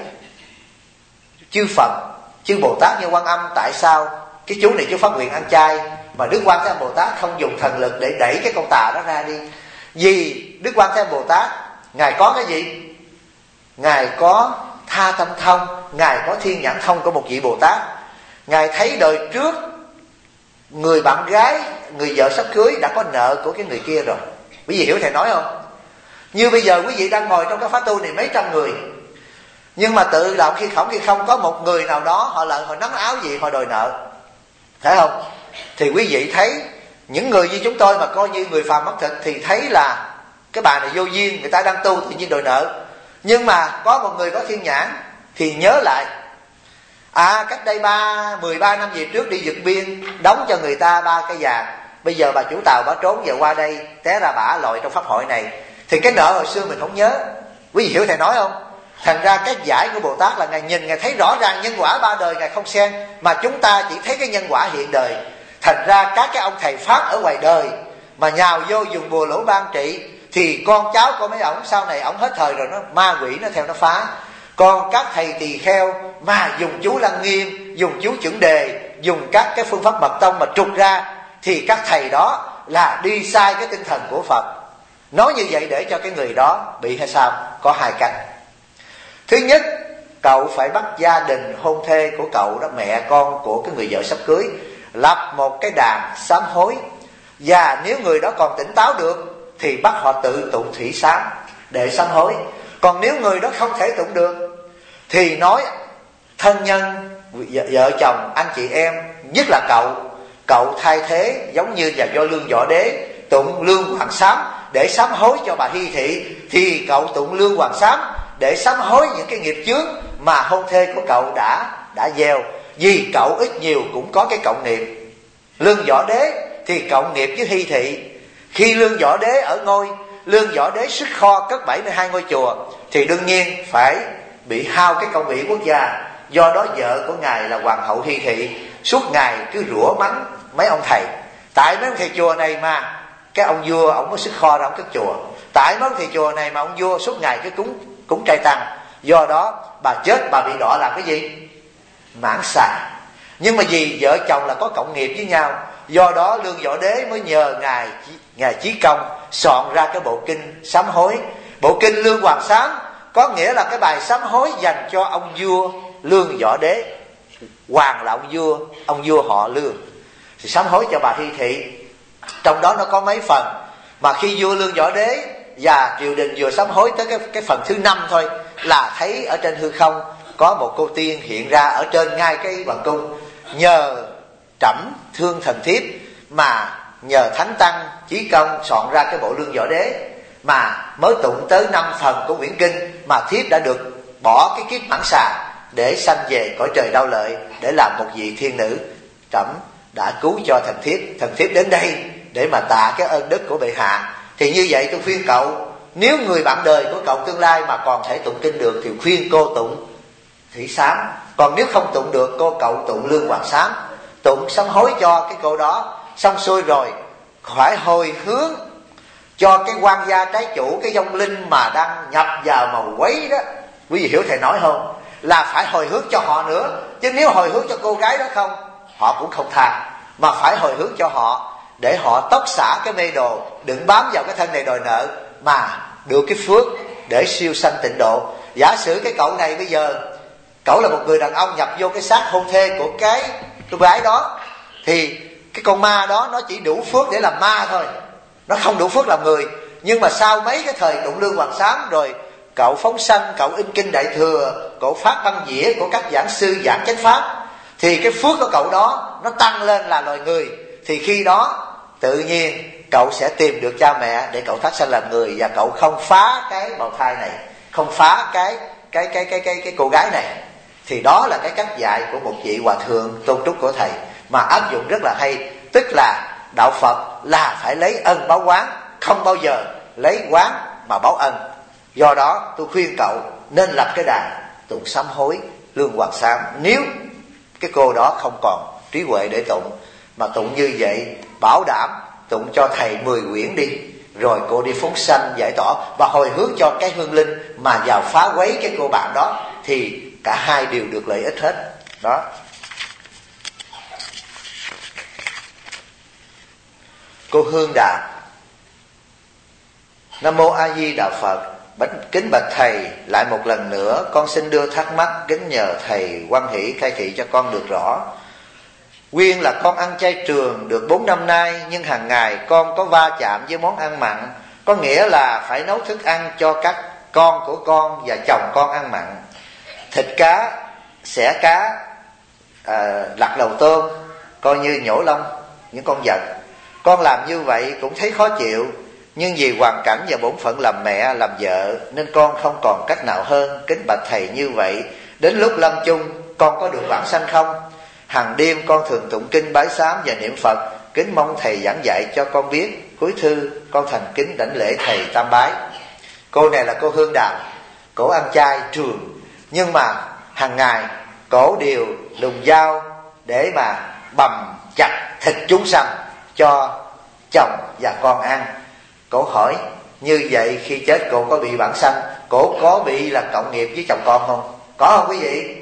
chư Phật, chư Bồ Tát như Quan Âm. Tại sao cái chú này chú phát nguyện ăn chay mà Đức Quan Thế Âm Bồ Tát không dùng thần lực để đẩy cái con tà đó ra đi? Vì Đức Quan Thế Âm Bồ Tát Ngài có cái gì? Ngài có tha tâm thông, Ngài có thiên nhãn thông của một vị Bồ Tát. Ngài thấy đời trước người bạn gái, người vợ sắp cưới đã có nợ của cái người kia rồi. Quý vị hiểu thầy nói không? Như bây giờ quý vị đang ngồi trong cái khóa tu này mấy trăm người, nhưng mà tự động khi không có một người nào đó họ lại họ nắng áo gì họ đòi nợ, phải không? Thì quý vị thấy những người như chúng tôi mà coi như người phàm mất thịt thì thấy là cái bà này vô duyên, người ta đang tu tự nhiên đòi nợ. Nhưng mà có một người có thiên nhãn thì nhớ lại, cách đây 13 năm về trước đi vượt biên đóng cho người ta 3 cái vàng, bây giờ bà chủ tàu bà trốn về qua đây té ra bả lội trong pháp hội này, thì cái nợ hồi xưa mình không nhớ. Quý vị hiểu thầy nói không? Thành ra cái giải của Bồ Tát là Ngài nhìn, Ngài thấy rõ ràng nhân quả 3 đời Ngài không xen, mà chúng ta chỉ thấy cái nhân quả hiện đời. Thành ra các cái ông thầy Pháp ở ngoài đời mà nhào vô dùng bùa lỗ ban trị, thì con cháu của mấy ổng sau này ổng hết thời rồi, nó ma quỷ nó theo nó phá. Còn các thầy tỳ kheo mà dùng chú Lăng Nghiêm, dùng chú Chuẩn Đề, dùng các cái phương pháp mật tông mà trục ra, thì các thầy đó là đi sai cái tinh thần của Phật. Nói như vậy để cho cái người đó bị hay sao? Có hai cách. Thứ nhất, cậu phải bắt gia đình hôn thê của cậu đó, mẹ con của cái người vợ sắp cưới, lập một cái đàn sám hối. Và nếu người đó còn tỉnh táo được thì bắt họ tự tụng thủy sám để sám hối. Còn nếu người đó không thể tụng được thì nói thân nhân, vợ chồng, anh chị em, nhất là cậu thay thế giống như là do Lương Võ Đế tụng Lương Hoàng Sám để sám hối cho bà Hy Thị, thì cậu tụng Lương Hoàng Sám để sám hối những cái nghiệp chướng mà hôn thê của cậu đã gieo. Vì cậu ít nhiều cũng có cái cộng nghiệp. Lương Võ Đế thì cộng nghiệp với Hy Thị. Khi Lương Võ Đế ở ngôi, Lương Võ Đế xuất kho cất 72 ngôi chùa, thì đương nhiên phải bị hao cái công vị quốc gia. Do đó vợ của Ngài là Hoàng hậu Hy Thị suốt ngày cứ rủa mắng mấy ông thầy. Tại mấy ông thầy chùa này mà cái ông vua ông có xuất kho ra ông cất chùa. Tại mấy ông thầy chùa này mà ông vua suốt ngày cứ cúng trai tăng. Do đó bà chết, bà bị đọa làm cái gì? Mãn xà. Nhưng mà vì vợ chồng là có cộng nghiệp với nhau, do đó Lương Võ Đế mới nhờ Ngài Chí Công soạn ra cái bộ kinh sám hối. Bộ kinh Lương Hoàng Sám có nghĩa là cái bài sám hối dành cho ông vua Lương Võ Đế. Hoàng là ông vua họ Lương, thì sám hối cho bà Hy Thị. Trong đó nó có mấy phần, mà khi vua Lương Võ Đế và triều đình vừa sám hối tới cái phần thứ 5 thôi, là thấy ở trên hư không có một cô tiên hiện ra ở trên ngay cái hoàng cung, nhờ trẫm thương thần thiếp, mà nhờ thánh tăng chí công soạn ra cái bộ Lương Võ Đế, mà mới tụng tới 5 phần của quyển kinh mà thiếp đã được bỏ cái kiếp mãn xà để sanh về cõi trời Đao Lợi, để làm một vị thiên nữ. Trẫm đã cứu cho thần thiếp đến đây để mà tạ cái ơn đức của bệ hạ. Thì như vậy tôi khuyên cậu, nếu người bạn đời của cậu tương lai mà còn thể tụng kinh được thì khuyên cô tụng Thủy Sám. Còn nếu không tụng được, cậu tụng Lương Hoàng Sám, tụng sám hối cho cái cô đó. Xong xuôi rồi phải hồi hướng cho cái quan gia trái chủ, cái vong linh mà đang nhập vào màu quấy đó. Quý vị hiểu thầy nói không? Là phải hồi hướng cho họ nữa. Chứ nếu hồi hướng cho cô gái đó không, họ cũng không tha. Mà phải hồi hướng cho họ để họ tóc xả cái mê đồ, đừng bám vào cái thân này đòi nợ, mà được cái phước để siêu sanh tịnh độ. Giả sử cái cậu này bây giờ cậu là một người đàn ông nhập vô cái xác hôn thê của cái cô gái đó, thì cái con ma đó nó chỉ đủ phước để làm ma thôi, nó không đủ phước làm người. Nhưng mà sau mấy cái thời tụng Lương Hoàng Sám rồi, cậu phóng sanh, cậu in kinh Đại Thừa, cậu phát băng dĩa của các giảng sư giảng chánh pháp, thì cái phước của cậu đó nó tăng lên là loài người. Thì khi đó tự nhiên cậu sẽ tìm được cha mẹ để cậu thác sanh làm người, và cậu không phá cái bào thai này, không phá cái cô gái này. Thì đó là cái cách dạy của một vị hòa thượng tôn trúc của thầy, mà áp dụng rất là hay. Tức là đạo Phật là phải lấy ân báo oán, không bao giờ lấy oán mà báo ân. Do đó tôi khuyên cậu nên lập cái đàn tụng sám hối Lương Hoàng Sám, nếu cái cô đó không còn trí huệ để tụng. Mà tụng như vậy bảo đảm tụng cho thầy 10 quyển đi, rồi cô đi phóng sanh giải tỏa và hồi hướng cho cái hương linh mà vào phá quấy cái cô bạn đó, thì cả hai đều được lợi ích hết đó. Cô Hương Đà: Nam mô A Di Đà Phật. Kính bạch thầy, lại một lần nữa con xin đưa thắc mắc, kính nhờ thầy hoan hỷ khai thị cho con được rõ. Nguyên là con ăn chay trường được 4 năm nay, nhưng hàng ngày con có va chạm với món ăn mặn, có nghĩa là phải nấu thức ăn cho các con của con và chồng con ăn mặn. Thịt cá, xẻ cá, lặt đầu tôm, coi như nhổ lông những con vật. Con làm như vậy cũng thấy khó chịu, nhưng vì hoàn cảnh và bổn phận làm mẹ làm vợ nên con không còn cách nào hơn. Kính bạch thầy, như vậy đến lúc lâm chung con có được vãng sanh không? Hàng đêm con thường tụng kinh bái sám và niệm Phật, kính mong thầy giảng dạy cho con biết. Cuối thư con thành kính đảnh lễ thầy tam bái. Cô này là cô Hương Đào, cổ ăn chay trường, nhưng mà hàng ngày cổ đều dùng dao để mà bầm chặt thịt chúng sanh cho chồng và con ăn. Cổ hỏi như vậy khi chết cổ có bị vãng sanh, cổ có bị là cộng nghiệp với chồng con không? Có không quý vị?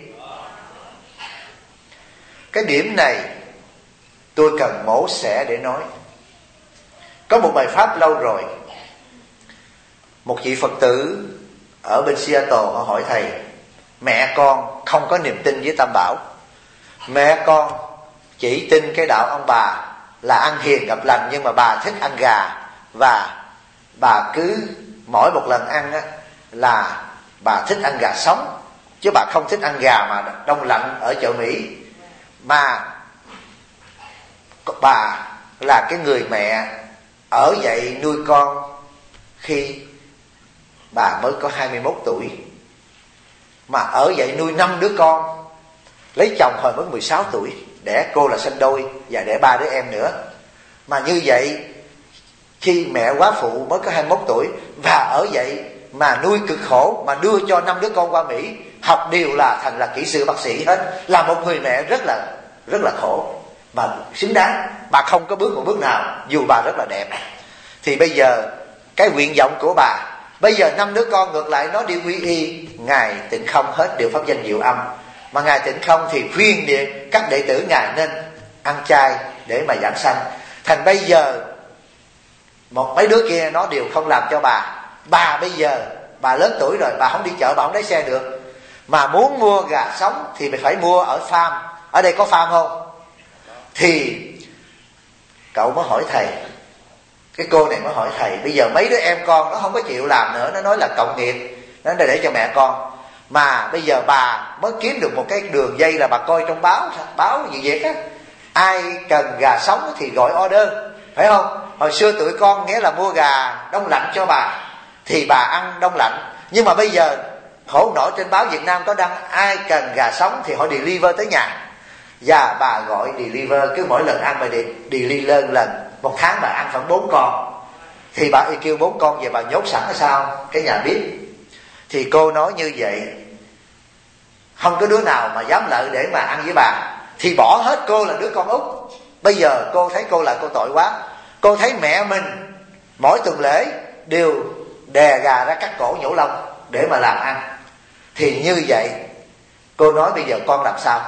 Cái điểm này tôi cần mổ xẻ để nói. Có một bài pháp lâu rồi, một vị Phật tử ở bên Seattle họ hỏi thầy: mẹ con không có niềm tin với Tam Bảo, mẹ con chỉ tin cái đạo ông bà là ăn hiền gặp lành, nhưng mà bà thích ăn gà, và bà cứ mỗi một lần ăn á, là bà thích ăn gà sống, chứ bà không thích ăn gà mà đông lạnh ở chợ Mỹ. Mà bà là cái người mẹ ở vậy nuôi con khi bà mới có 21 tuổi, mà ở vậy nuôi 5 đứa con, lấy chồng hồi mới 16 tuổi, đẻ cô là sinh đôi và đẻ 3 đứa em nữa. Mà như vậy khi mẹ quá phụ mới có 21 tuổi và ở vậy mà nuôi cực khổ, mà đưa cho 5 đứa con qua Mỹ học đều là thành là kỹ sư bác sĩ hết, là một người mẹ rất là khổ. Mà xứng đáng, bà không có bước một bước nào dù bà rất là đẹp. Thì bây giờ cái nguyện vọng của bà, bây giờ 5 đứa con ngược lại nó đi quy y Ngài Tịnh Không hết, đều pháp danh Diệu Âm. Mà Ngài Tịnh Không thì khuyên điện các đệ tử Ngài nên ăn chay để mà giảng sanh. Thành bây giờ một mấy đứa kia nó đều không làm cho bà bây giờ bà lớn tuổi rồi, bà không đi chợ, bà không lái xe được, mà muốn mua gà sống thì phải mua ở farm. Ở đây có farm không? Thì cậu mới hỏi thầy, cái cô này mới hỏi thầy, bây giờ mấy đứa em con nó không có chịu làm nữa, nó nói là cộng nghiệp, nó để cho mẹ con. Mà bây giờ bà mới kiếm được một cái đường dây là bà coi trong báo gì vậy á, ai cần gà sống thì gọi order, phải không? Hồi xưa tụi con nghĩa là mua gà đông lạnh cho bà thì bà ăn đông lạnh. Nhưng mà bây giờ khổ nổi, trên báo Việt Nam có đăng ai cần gà sống thì họ deliver tới nhà, và bà gọi deliver, cứ mỗi lần ăn bà deliver lần, một tháng bà ăn khoảng 4 con, thì bà kêu 4 con về bà nhốt sẵn ở sau cái nhà bếp. Thì cô nói như vậy không có đứa nào mà dám lợi để mà ăn với bà, thì bỏ hết cô là đứa con út. Bây giờ cô thấy cô là cô tội quá. Cô thấy mẹ mình mỗi tuần lễ đều đè gà ra cắt cổ nhổ lông để mà làm ăn. Thì như vậy cô nói bây giờ con làm sao?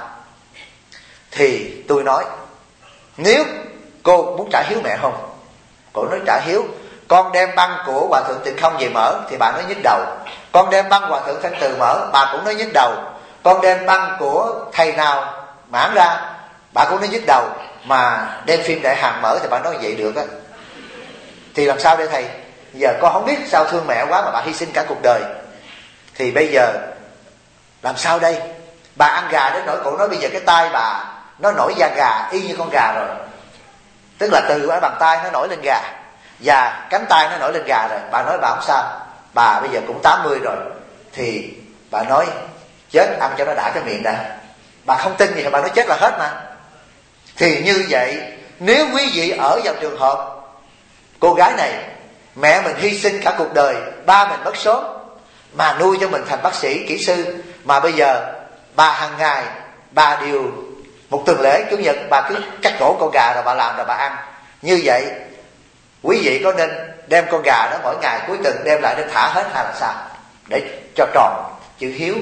Thì tôi nói nếu cô muốn trả hiếu mẹ không? Cô nói trả hiếu. Con đem băng của Hòa Thượng Tịnh Không về mở thì bà nói nhức đầu. Con đem băng Hòa Thượng Thanh Từ mở, bà cũng nói nhức đầu. Con đem băng của thầy nào mãn ra, bà cũng nói nhức đầu. Mà đem phim Đại Hàn mở thì bà nói vậy được á. Thì làm sao đây thầy? Giờ con không biết sao, thương mẹ quá mà bà hy sinh cả cuộc đời. Thì bây giờ làm sao đây? Bà ăn gà đến nỗi cổ nói bây giờ cái tay bà nó nổi da gà y như con gà rồi. Tức là từ cái bàn tay nó nổi lên gà và cánh tay nó nổi lên gà rồi. Bà nói bà không sao, bà bây giờ cũng 80 rồi. Thì bà nói chết ăn cho nó đã cái miệng đã. Bà không tin gì thì bà nói chết là hết mà. Thì như vậy nếu quý vị ở vào trường hợp cô gái này, mẹ mình hy sinh cả cuộc đời, ba mình mất sớm mà nuôi cho mình thành bác sĩ, kỹ sư, mà bây giờ bà hàng ngày bà đều một tuần lễ chủ nhật bà cứ cắt cổ con gà rồi bà làm rồi bà ăn. Như vậy quý vị có nên đem con gà đó mỗi ngày cuối tuần đem lại để thả hết hay là sao, để cho tròn chữ hiếu?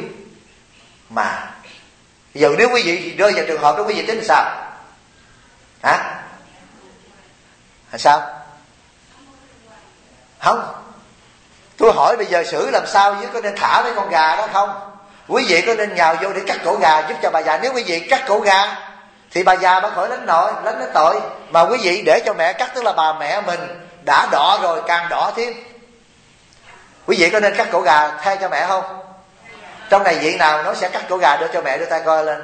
Mà giờ nếu quý vị rơi vào trường hợp đó, quý vị tính sao? Hả? Sao? Không. Tôi hỏi bây giờ xử làm sao chứ có nên thả mấy con gà đó không? Quý vị có nên nhào vô để cắt cổ gà giúp cho bà già? Nếu quý vị cắt cổ gà thì bà già bà khỏi lánh tội. Mà quý vị để cho mẹ cắt, tức là bà mẹ mình đã đỏ rồi càng đỏ thêm. Quý vị có nên cắt cổ gà thay cho mẹ không? Trong này vị nào nó sẽ cắt cổ gà đưa cho mẹ, đưa tay coi lên.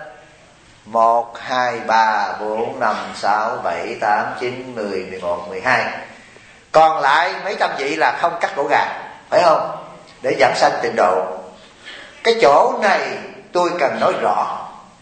1, 2, 3, 4, 5, 6, 7, 8, 9, 10, 11, 12. Còn lại mấy trăm vị là không cắt cổ gà, phải không? Để giảm sanh tịnh độ. Cái chỗ này tôi cần nói rõ.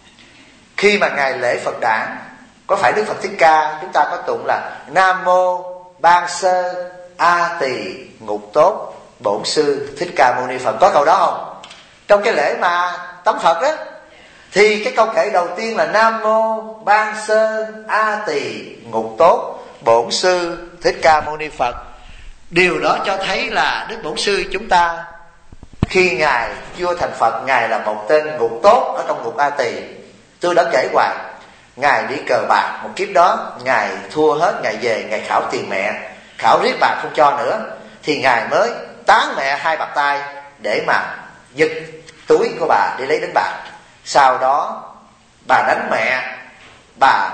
Khi mà ngày lễ Phật đản, có phải Đức Phật Thích Ca chúng ta có tụng là Nam Mô Ban Sơ A Tỳ Ngục Tốt Bổn Sư Thích Ca Mâu Ni Phật, có câu đó không? Trong cái lễ mà tắm Phật đó, thì cái câu kệ đầu tiên là Nam Mô Ban Sơ A Tỳ Ngục Tốt Bổn Sư Thích Ca Mâu Ni Phật. Điều đó cho thấy là Đức Bổn Sư chúng ta khi Ngài chưa thành Phật, Ngài là một tên ngục tốt ở trong ngục A Tỳ. Tôi đã kể hoài, Ngài đi cờ bạc một kiếp đó, Ngài thua hết, Ngài về, Ngài khảo tiền mẹ, khảo riết bà không cho nữa, thì Ngài mới tán mẹ 2 bạt tay để mà giật túi của bà để lấy đánh bạc. Sau đó bà đánh mẹ, bà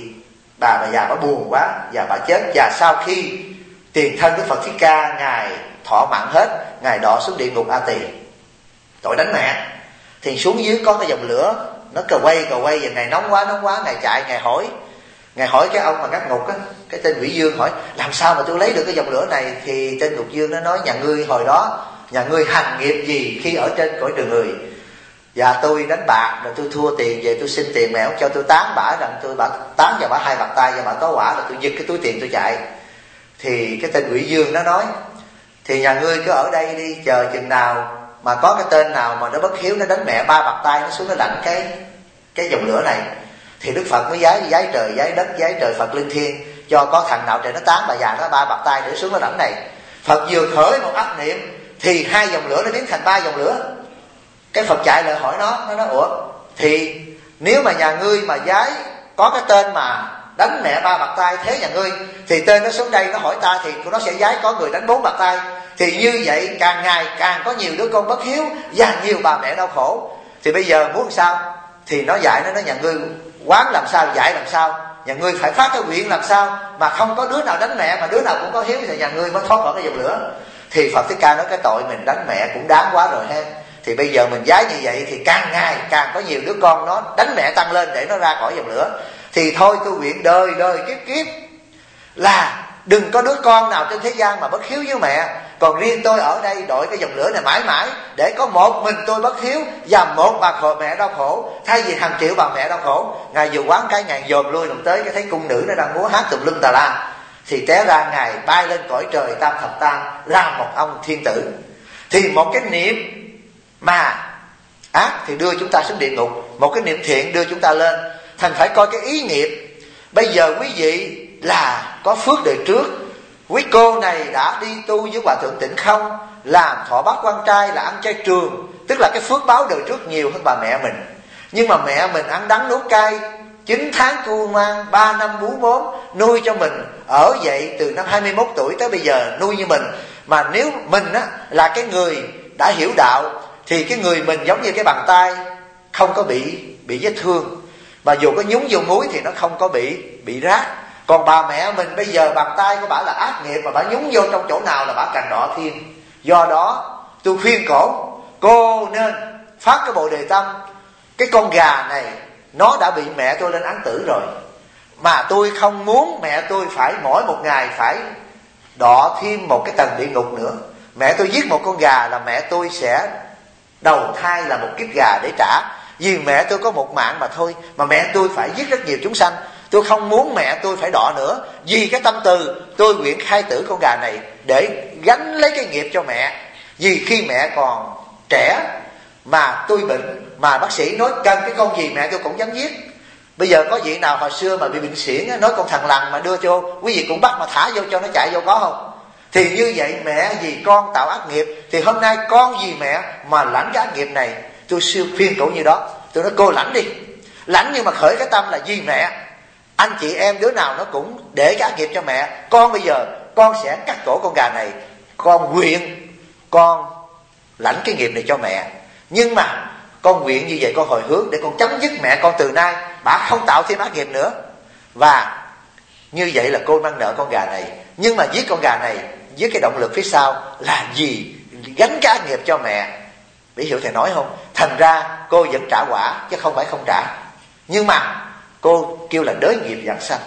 già bà buồn quá và bà chết. Và sau khi tiền thân Đức Phật Thích Ca Ngài thọ mạng hết, Ngài đọa xuống địa ngục A Tỳ, tội đánh mẹ. Thì xuống dưới có cái dòng lửa nó cờ quay và Ngài nóng quá, Ngài chạy, Ngài hỏi cái ông mà cắt ngục á, cái tên Quỷ Dương, hỏi làm sao mà tôi lấy được cái dòng lửa này? Thì tên Ngục Dương nó nói nhà ngươi hồi đó, nhà ngươi hành nghiệp gì khi ở trên cõi đời người? Và tôi đánh bạc rồi tôi thua tiền về, tôi xin tiền mẹ không cho, tôi tán bả rằng tán vào bả 2 bạt tay và bả tố quả, rồi tôi giật cái túi tiền tôi chạy. Thì cái tên Quỷ Dương nó nói thì nhà ngươi cứ ở đây đi, chờ chừng nào mà có cái tên nào mà nó bất hiếu, nó đánh mẹ 3 bạt tay, nó xuống nó lãnh cái dòng lửa này, thì Đức Phật mới giái trời giái đất, giái trời Phật linh thiêng, cho có thằng nào trời nó tán bà già nó 3 bạt tay để xuống nó lãnh này. Phật vừa khởi một ác niệm thì 2 dòng lửa nó biến thành 3 dòng lửa. Cái Phật chạy lại hỏi nó nói ủa, thì nếu mà nhà ngươi mà giái có cái tên mà đánh mẹ 3 bạt tay thế nhà ngươi, thì tên nó xuống đây nó hỏi ta thì nó sẽ giái có người đánh 4 bạt tay. Thì như vậy càng ngày càng có nhiều đứa con bất hiếu và nhiều bà mẹ đau khổ. Thì bây giờ muốn sao? Thì nó dạy nó nhà ngươi quán làm sao, dạy làm sao, nhà ngươi phải phát cái nguyện làm sao mà không có đứa nào đánh mẹ mà đứa nào cũng có hiếu, thì nhà ngươi mới thoát khỏi cái dòng lửa. Thì Phật Thích Ca nói cái tội mình đánh mẹ cũng đáng quá rồi ha. Thì bây giờ mình giái như vậy thì càng ngày càng có nhiều đứa con nó đánh mẹ tăng lên để nó ra khỏi dòng lửa. thì thôi tôi nguyện đời đời kiếp kiếp là đừng có đứa con nào trên thế gian mà bất hiếu với mẹ. Còn riêng tôi ở đây đội cái dòng lửa này mãi mãi, để có một mình tôi bất hiếu và một bà mẹ đau khổ, thay vì hàng triệu bà mẹ đau khổ. Ngài vừa quán cái ngàn dòm lui đồng tới, cái thấy cung nữ nó đang múa hát tùm lum tà la, thì té ra Ngài bay lên cõi trời tam thập tam, làm một ông thiên tử. Thì một cái niệm mà ác thì đưa chúng ta xuống địa ngục, một cái niệm thiện đưa chúng ta lên. Thành phải coi cái ý nghiệp. Bây giờ quý vị là có phước đời trước. Quý cô này đã đi tu với Hòa Thượng Tịnh Không, làm thọ bát quan trai, là ăn chay trường, tức là cái phước báo đời trước nhiều hơn bà mẹ mình. Nhưng mà mẹ mình ăn đắng nuốt cay, 9 tháng cu mang, 3 năm bú mốm, nuôi cho mình ở vậy từ năm 21 tuổi tới bây giờ nuôi như mình. Mà nếu mình á, là cái người đã hiểu đạo, thì cái người mình giống như cái bàn tay, không có bị vết thương, mà dù có nhúng vô muối thì nó không có bị rát. Còn bà mẹ mình bây giờ bàn tay của bà là ác nghiệp, mà bà nhúng vô trong chỗ nào là bà càng đỏ thêm. Do đó tôi khuyên cô nên phát cái bồ đề tâm. Cái con gà này nó đã bị mẹ tôi lên án tử rồi, mà tôi không muốn mẹ tôi phải mỗi một ngày phải đọa thêm một cái tầng địa ngục nữa. Mẹ tôi giết một con gà là mẹ tôi sẽ đầu thai là một kiếp gà để trả. Vì mẹ tôi có một mạng mà thôi, mà mẹ tôi phải giết rất nhiều chúng sanh. Tôi không muốn mẹ tôi phải đọa nữa. Vì cái tâm từ tôi nguyện khai tử con gà này để gánh lấy cái nghiệp cho mẹ. Vì khi mẹ còn trẻ mà tôi bệnh, mà bác sĩ nói cần cái con gì mẹ tôi cũng dám giết. Bây giờ có vị nào hồi xưa mà bị bệnh xiển nói con thằng lằn mà đưa cho quý vị cũng bắt mà thả vô cho nó chạy vô, có không? Thì như vậy mẹ vì con tạo ác nghiệp, thì hôm nay con vì mẹ mà lãnh cái ác nghiệp này. Tôi siêu khuyên cậu như đó. Tôi nói cô lãnh đi, lãnh nhưng mà khởi cái tâm là vì mẹ. Anh chị em đứa nào nó cũng để cái ác nghiệp cho mẹ. Con bây giờ con sẽ cắt cổ con gà này, con nguyện con lãnh cái nghiệp này cho mẹ. Nhưng mà con nguyện như vậy, con hồi hướng để con chấm dứt mẹ con từ nay bà không tạo thêm ác nghiệp nữa. Và như vậy là cô mang nợ con gà này. Nhưng mà giết con gà này với cái động lực phía sau là gì? Gánh cái ác nghiệp cho mẹ. Biết hiểu thầy nói không? Thành ra cô vẫn trả quả chứ không phải không trả. Nhưng mà cô kêu là đới nghiệp vãng sanh.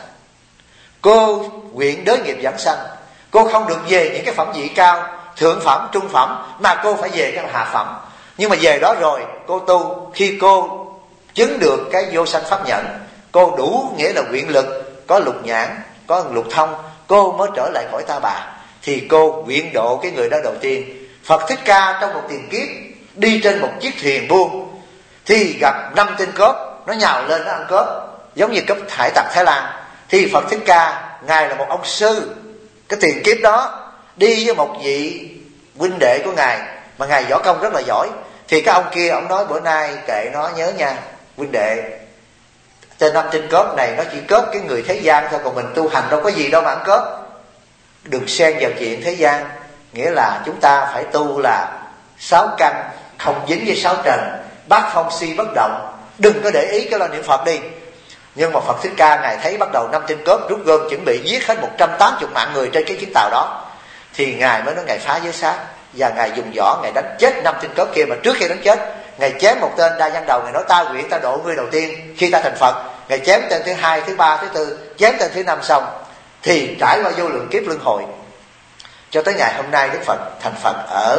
Cô nguyện đới nghiệp vãng sanh. Cô không được về những cái phẩm vị cao, thượng phẩm, trung phẩm, mà cô phải về cái hạ phẩm. Nhưng mà về đó rồi cô tu, khi cô chứng được cái vô sanh pháp nhận, cô đủ nghĩa là nguyện lực, có lục nhãn, có lục thông, cô mới trở lại cõi Ta Bà. Thì cô nguyện độ cái người đó đầu tiên. Phật Thích Ca trong một tiền kiếp đi trên một chiếc thuyền buôn, thì gặp 5 tên cướp, nó nhào lên nó ăn cướp, giống như cướp hải tặc Thái Lan. Thì Phật Thích Ca, Ngài là một ông sư. Cái tiền kiếp đó đi với một vị huynh đệ của Ngài, mà Ngài võ công rất là giỏi. Thì cái ông kia ông nói bữa nay kệ nó, nhớ nha huynh đệ, tên 5 tên cướp này nó chỉ cướp cái người thế gian thôi, còn mình tu hành đâu có gì đâu mà ăn cướp. Đừng xen vào chuyện thế gian. Nghĩa là chúng ta phải tu là 6 căn không dính với 6 trần, bát phong si bất động. Đừng có để ý cái lo niệm Phật đi. Nhưng mà Phật Thích Ca Ngài thấy bắt đầu 5 tên cướp rút gươm chuẩn bị giết hết 180 mạng người trên cái chuyến tàu đó, thì Ngài mới nói Ngài phá giới sát. Và Ngài dùng võ Ngài đánh chết 5 tên cướp kia. Mà trước khi đánh chết, Ngài chém một tên đa văn đầu. Ngài nói ta nguyện ta độ ngươi đầu tiên khi ta thành Phật. Ngài chém tên thứ 2, thứ 3, thứ 4, chém tên thứ 5 xong, thì trải qua vô lượng kiếp luân hồi, cho tới ngày hôm nay Đức Phật thành Phật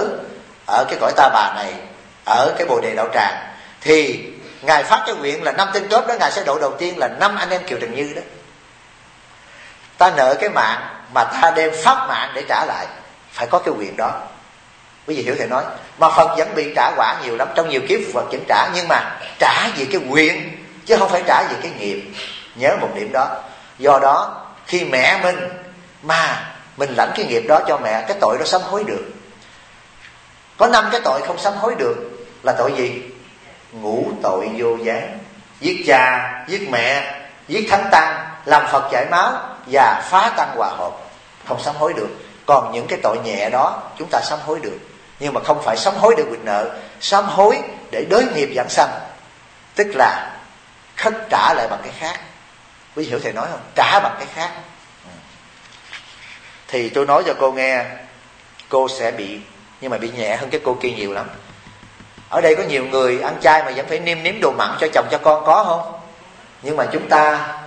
ở cái cõi Ta Bà này, ở cái Bồ Đề Đạo Tràng. Thì Ngài phát cái nguyện là 5 tên cướp đó Ngài sẽ độ đầu tiên là 5 anh em Kiều Trần Như đó. Ta nợ cái mạng mà ta đem pháp mạng để trả lại, phải có cái nguyện đó. Quý vị hiểu thầy nói. Mà Phật vẫn bị trả quả nhiều lắm, trong nhiều kiếp Phật vẫn trả, nhưng mà trả vì cái nguyện chứ không phải trả vì cái nghiệp. Nhớ một điểm đó. Do đó khi mẹ mình mà mình lãnh cái nghiệp đó cho mẹ, cái tội đó sám hối được. Có 5 cái tội không sám hối được là tội gì? Ngũ tội vô gián: giết cha, giết mẹ, giết thánh tăng, làm Phật chảy máu và phá tăng hòa hợp. Không sám hối được. Còn những cái tội nhẹ đó chúng ta sám hối được. Nhưng mà không phải sám hối để quỵt nợ, sám hối để đới nghiệp vãng sanh, tức là khất trả lại bằng cái khác. Quý vị hiểu thầy nói không? Trả bằng cái khác. Thì tôi nói cho cô nghe, cô sẽ bị, nhưng mà bị nhẹ hơn cái cô kia nhiều lắm. Ở đây có nhiều người ăn chay mà vẫn phải nêm nếm đồ mặn cho chồng cho con, có không? Nhưng mà chúng ta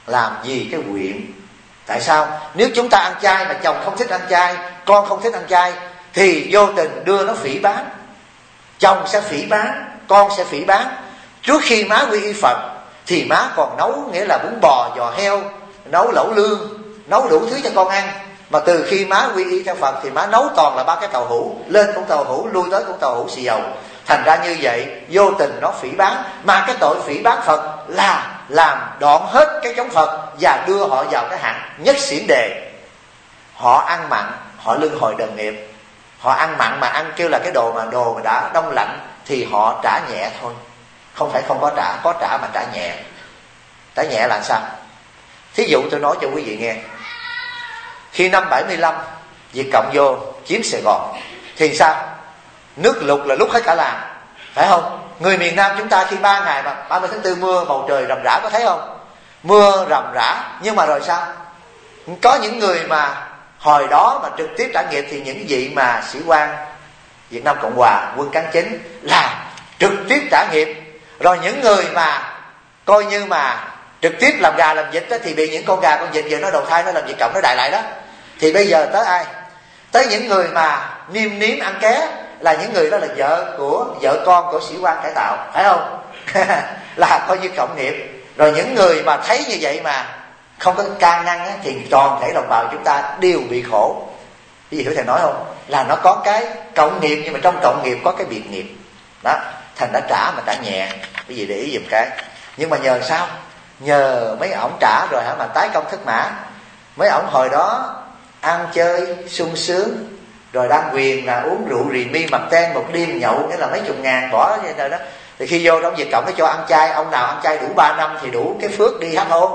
làm gì cái quyện. Tại sao? Nếu chúng ta ăn chay mà chồng không thích ăn chay, con không thích ăn chay, thì vô tình đưa nó phỉ báng. Chồng sẽ phỉ báng, con sẽ phỉ báng. Trước khi má quy y Phật thì má còn nấu, nghĩa là bún bò, giò heo, nấu lẩu lương, nấu đủ thứ cho con ăn. Mà từ khi má quy y theo Phật thì má nấu toàn là 3 cái tàu hũ, lên cũng tàu hũ, lui tới cũng tàu hũ xì dầu. Thành ra như vậy vô tình nó phỉ báng. Mà cái tội phỉ báng Phật là làm đoạn hết cái giống Phật và đưa họ vào cái hạng nhất xiển đề. Họ ăn mặn, họ luân hồi đần nghiệp. Họ ăn mặn mà ăn kêu là cái đồ mà đã đông lạnh thì họ trả nhẹ thôi. Không phải không có trả mà trả nhẹ. Trả nhẹ là sao? Thí dụ tôi nói cho quý vị nghe. Khi năm 75 Việt Cộng vô chiếm Sài Gòn thì sao? Nước lụt là lúc hết cả làng, phải không? Người miền Nam chúng ta khi 3 ngày mà 30 tháng 4 mưa bầu trời rầm rã, có thấy không? Mưa rầm rã, nhưng mà rồi sao? Có những người mà hồi đó mà trực tiếp trả nghiệp thì những vị mà sĩ quan Việt Nam Cộng Hòa, quân cán chính là trực tiếp trả nghiệp. Rồi những người mà coi như mà trực tiếp làm gà làm vịt đó, thì bị những con gà con vịt giờ nó đầu thai, nó làm Việt Cộng, nó đại lại đó. Thì bây giờ tới ai? Tới những người mà niêm nếm ăn ké, là những người đó là vợ con của sĩ quan cải tạo, phải không? Là coi như cộng nghiệp. Rồi những người mà thấy như vậy mà không có can ngăn á, thì toàn thể đồng bào chúng ta đều bị khổ. Cái gì hiểu thầy nói không? Là nó có cái cộng nghiệp, nhưng mà trong cộng nghiệp có cái biệt nghiệp đó. Thành đã trả mà trả nhẹ. Cái gì để ý giùm cái. Nhưng mà nhờ sao? Nhờ mấy ổng trả rồi hả mà tái công thất mã. Mấy ổng hồi đó ăn chơi sung sướng, rồi đang quyền là uống rượu rì mi mập ten một đêm nhậu, nghĩa là mấy chục ngàn bỏ rồi đó. Thì khi vô trong Việt Cộng nó cho ăn chay, ông nào ăn chay đủ 3 năm thì đủ cái phước đi HO.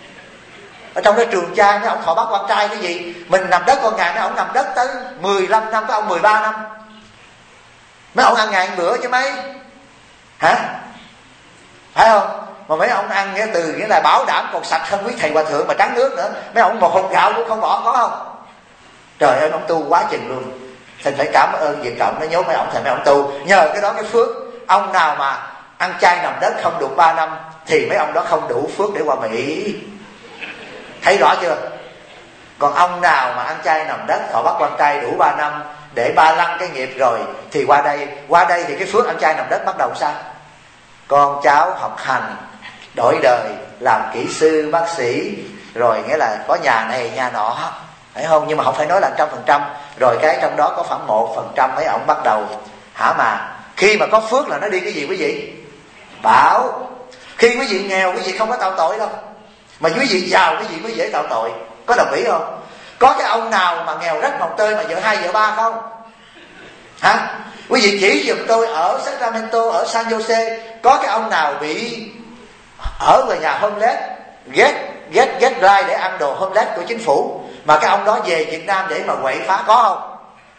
Ở trong cái trường chay mấy ông thọ bắt quan trai cái gì? Mình nằm đất con ngàn, mấy ông nằm đất tới 15 năm, có ông 13 năm. Mấy ông ăn ngàn bữa chứ mấy. Hả? Phải không? Mà mấy ông ăn nghĩa là bảo đảm còn sạch hơn quý thầy hòa thượng mà trắng nước nữa. Mấy ông một hộp gạo cũng không bỏ, có không? Trời ơi, ông tu quá chừng luôn. Thành phải cảm ơn Việt Cộng nó nhốt mấy ông thành mấy ông tu. Nhờ cái đó cái phước. Ông nào mà ăn chay nằm đất không được 3 năm thì mấy ông đó không đủ phước để qua Mỹ. Thấy rõ chưa? Còn ông nào mà ăn chay nằm đất, họ bắt quan trai đủ 3 năm để 35 cái nghiệp rồi thì qua đây thì cái phước ăn chay nằm đất bắt đầu sao? Con cháu học hành, đổi đời, làm kỹ sư, bác sĩ, rồi nghĩa là có nhà này nhà nọ, phải không? Nhưng mà không phải nói là 100%. Rồi cái trong đó có khoảng 1% mấy ông bắt đầu hả mà. Khi mà có phước là nó đi cái gì quý vị? Bảo. Khi quý vị nghèo quý vị không có tạo tội đâu, mà quý vị giàu quý vị mới dễ tạo tội. Có đồng ý không? Có cái ông nào mà nghèo rất mồng tơi mà vợ 2 vợ 3 không? Hả? Quý vị chỉ giùm tôi ở Sacramento, ở San Jose, có cái ông nào bị ở về nhà homeless, get right để ăn đồ homeless của chính phủ, mà cái ông đó về Việt Nam để mà quậy phá, có không?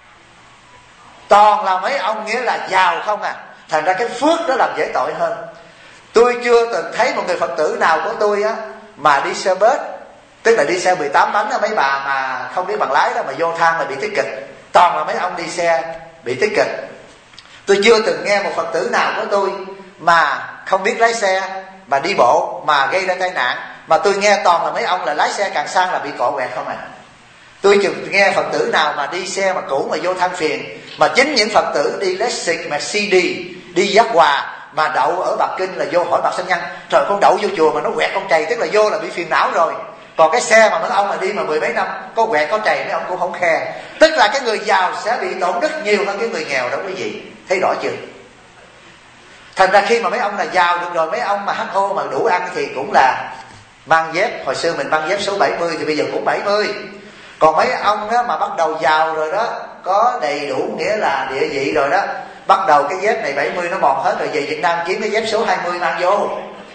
Toàn là mấy ông nghĩa là giàu không à. Thành ra cái phước đó làm dễ tội hơn. Tôi chưa từng thấy một người Phật tử nào của tôi á mà đi xe bus, tức là đi xe 18 bánh á, mấy bà mà không biết bằng lái đó mà vô thang là bị tích kịch. Toàn là mấy ông đi xe bị tích kịch. Tôi chưa từng nghe một Phật tử nào của tôi mà không biết lái xe mà đi bộ mà gây ra tai nạn. Mà tôi nghe toàn là mấy ông là lái xe càng sang là bị cọ quẹt không à. Tôi chưa nghe Phật tử nào mà đi xe mà cũ mà vô than phiền. Mà chính những Phật tử đi Lexus, Mercedes, đi Giác Hòa mà đậu ở Bạc Kinh là vô hỏi Bạc Sanh Nhân: trời, con đậu vô chùa mà nó quẹt con trầy, tức là vô là bị phiền não rồi. Còn cái xe mà mấy ông mà đi mà 10 mấy năm có quẹt có trầy mấy ông cũng không khe. Tức là cái người giàu sẽ bị tổn rất nhiều hơn cái người nghèo đó quý vị. Thấy rõ chưa? Thành ra khi mà mấy ông là giàu được rồi, mấy ông mà HO mà đủ ăn thì cũng là mang dép. Hồi xưa mình mang dép số 70 thì bây giờ cũng 70. Còn mấy ông đó mà bắt đầu giàu rồi đó, có đầy đủ nghĩa là địa vị rồi đó, bắt đầu cái dép này 70 nó mòn hết rồi, về Việt Nam kiếm cái dép số 20 mang vô.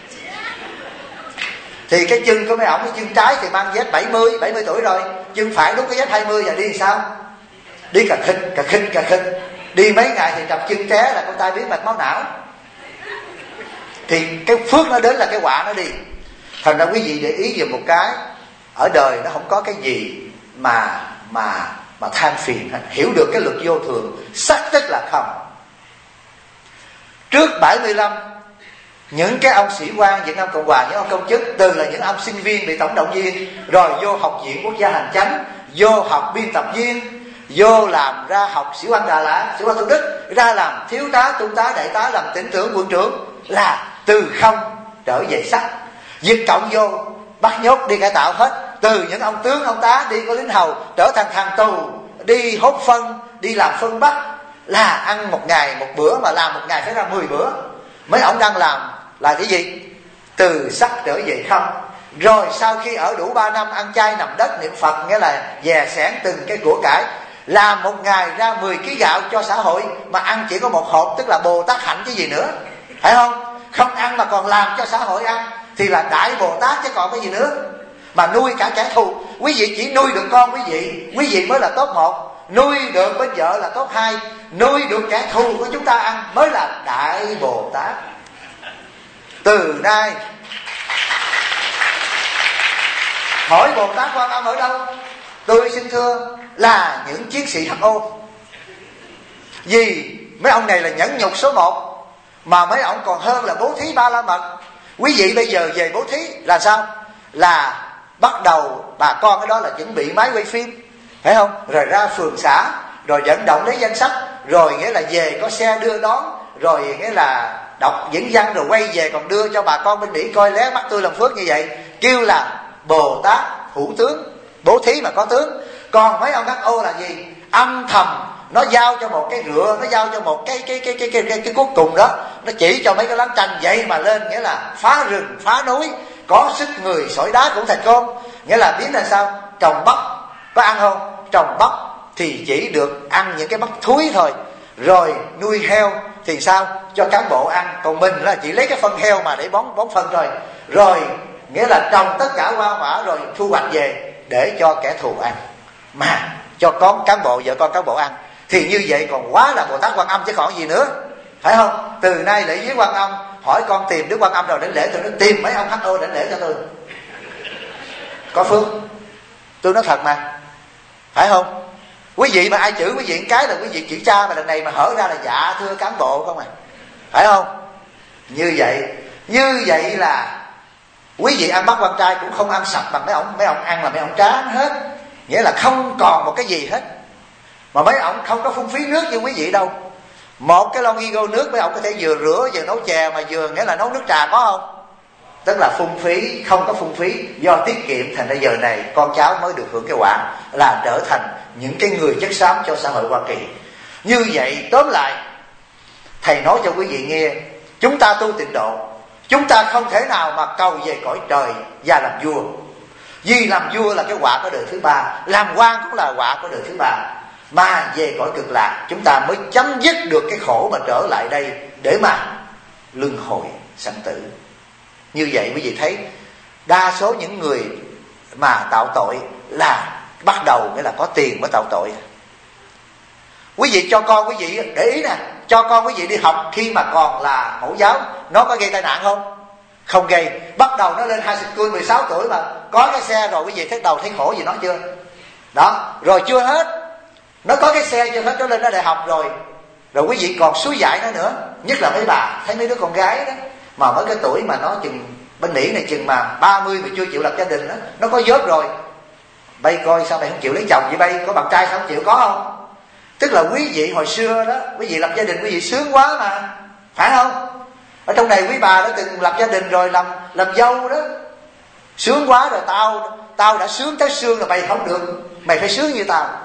Thì cái chân của mấy ổng, cái chân trái thì mang dép 70 tuổi rồi, chân phải đút cái dép 20 và đi sao? Đi cà khinh. Đi mấy ngày thì trật chân té là con tay biến mạch máu não. Thì cái phước nó đến là cái quả nó đi. Thành ra quý vị để ý về một cái, ở đời nó không có cái gì mà than phiền hết. Hiểu được cái luật vô thường, sắc tức là không. Trước 75 những cái ông sĩ quan Việt Nam Cộng Hòa, những ông công chức, từ là những ông sinh viên bị tổng động viên, rồi vô học viện quốc gia hành chánh, vô học biên tập viên, vô làm ra học sĩ quan Đà Lạt, sĩ quan Thủ Đức, ra làm thiếu tá, trung tá, đại tá, làm tỉnh trưởng, quận trưởng, là từ không trở về sắc. Việt Cộng vô bắt nhốt đi cải tạo hết, từ những ông tướng, ông tá đi có lính hầu trở thành thằng tù, đi hốt phân, đi làm phân bắt, là ăn một ngày một bữa mà làm một ngày phải ra 10 bữa. Mấy ông đang làm là cái gì? Từ sắc trở về không. Rồi sau khi ở đủ 3 năm ăn chay nằm đất niệm Phật, nghĩa là dè sẻn từng cái của cải, làm một ngày ra 10 kg gạo cho xã hội, mà ăn chỉ có một hộp, tức là Bồ Tát hạnh chứ gì nữa, phải không? Không ăn mà còn làm cho xã hội ăn thì là Đại Bồ Tát chứ còn cái gì nữa. Mà nuôi cả kẻ thù. Quý vị chỉ nuôi được con quý vị mới là tốt 1, nuôi được bên vợ là tốt 2, nuôi được kẻ thù của chúng ta ăn mới là Đại Bồ Tát. Từ nay hỏi Bồ Tát Quan Âm ở đâu? Tôi xin thưa là những chiến sĩ HO. Vì mấy ông này là nhẫn nhục số 1, mà mấy ông còn hơn là bố thí 3 la mật. Quý vị bây giờ về bố thí là sao? Là bắt đầu bà con ở đó là chuẩn bị máy quay phim, phải không? Rồi ra phường xã, rồi vận động lấy danh sách, rồi nghĩa là về có xe đưa đón, rồi nghĩa là đọc dẫn văn rồi quay về còn đưa cho bà con bên Mỹ coi lé mắt tôi làm phước như vậy, kêu là Bồ Tát hữu tướng, bố thí mà có tướng. Còn mấy ông HO là gì? Âm thầm nó giao cho một cái rựa, nó giao cho một cái cuối cùng đó, nó chỉ cho mấy cái láng tranh vậy mà lên, nghĩa là phá rừng phá núi, có sức người sỏi đá cũng thành công. Nghĩa là biến là sao? Trồng bắp có ăn không? Trồng bắp thì chỉ được ăn những cái bắp thúi thôi. Rồi nuôi heo thì sao? Cho cán bộ ăn. Còn mình là chỉ lấy cái phân heo mà để bón phân thôi. Rồi nghĩa là trồng tất cả hoa quả rồi thu hoạch về để cho kẻ thù ăn, mà cho con cán bộ, vợ con cán bộ ăn. Thì như vậy còn quá là Bồ Tát Quan Âm chứ còn gì nữa, phải không? Từ nay lễ với Quan Âm, hỏi con tìm Đức Quan Âm rồi đến lễ, tôi nói tìm mấy ông HO đến lễ cho tôi, có phước. Tôi nói thật mà, phải không? Quý vị mà ai chửi quý vị cái là quý vị chửi cha, mà lần này mà hở ra là dạ thưa cán bộ không à, phải không? Như vậy là quý vị ăn bát quan trai cũng không ăn sạch bằng mấy ông ăn là mấy ông tráng hết, nghĩa là không còn một cái gì hết. Mà mấy ông không có phung phí nước như quý vị đâu. Một cái lon Igo nước mấy ông có thể vừa rửa vừa nấu chè, mà vừa nghĩa là nấu nước trà có không? Tức là phung phí, không có phung phí, do tiết kiệm, thành ra giờ này con cháu mới được hưởng cái quả là trở thành những cái người chất xám cho xã hội Hoa Kỳ. Như vậy tóm lại, thầy nói cho quý vị nghe, chúng ta tu tịnh độ, chúng ta không thể nào mà cầu về cõi trời và làm vua. Vì làm vua là cái quả của đời thứ 3, làm quan cũng là quả của đời thứ 3. Mà về cõi cực lạc chúng ta mới chấm dứt được cái khổ mà trở lại đây để mà luân hồi sanh tử. Như vậy quý vị thấy đa số những người mà tạo tội là bắt đầu nghĩa là có tiền mới tạo tội. Quý vị cho con quý vị để ý nè, cho con quý vị đi học khi mà còn là mẫu giáo, nó có gây tai nạn không? Không gây. Bắt đầu nó lên high school 16 tuổi mà có cái xe rồi, quý vị thấy đầu thấy khổ gì nó chưa? Đó, rồi chưa hết, nó có cái xe chưa hết, nó lên nó đại học rồi quý vị còn suối dại nó nữa. Nhất là mấy bà thấy mấy đứa con gái đó mà mới cái tuổi mà nó chừng bên Mỹ này chừng mà 30 mà chưa chịu lập gia đình đó, nó có vớt rồi. Bay coi sao mày không chịu lấy chồng vậy bay? Có bạn trai sao không chịu, có không? Tức là quý vị hồi xưa đó, quý vị lập gia đình quý vị sướng quá mà, phải không? Ở trong này quý bà đã từng lập gia đình rồi làm dâu đó, sướng quá rồi. Tao đã sướng tới xương là mày không được, mày phải sướng như tao,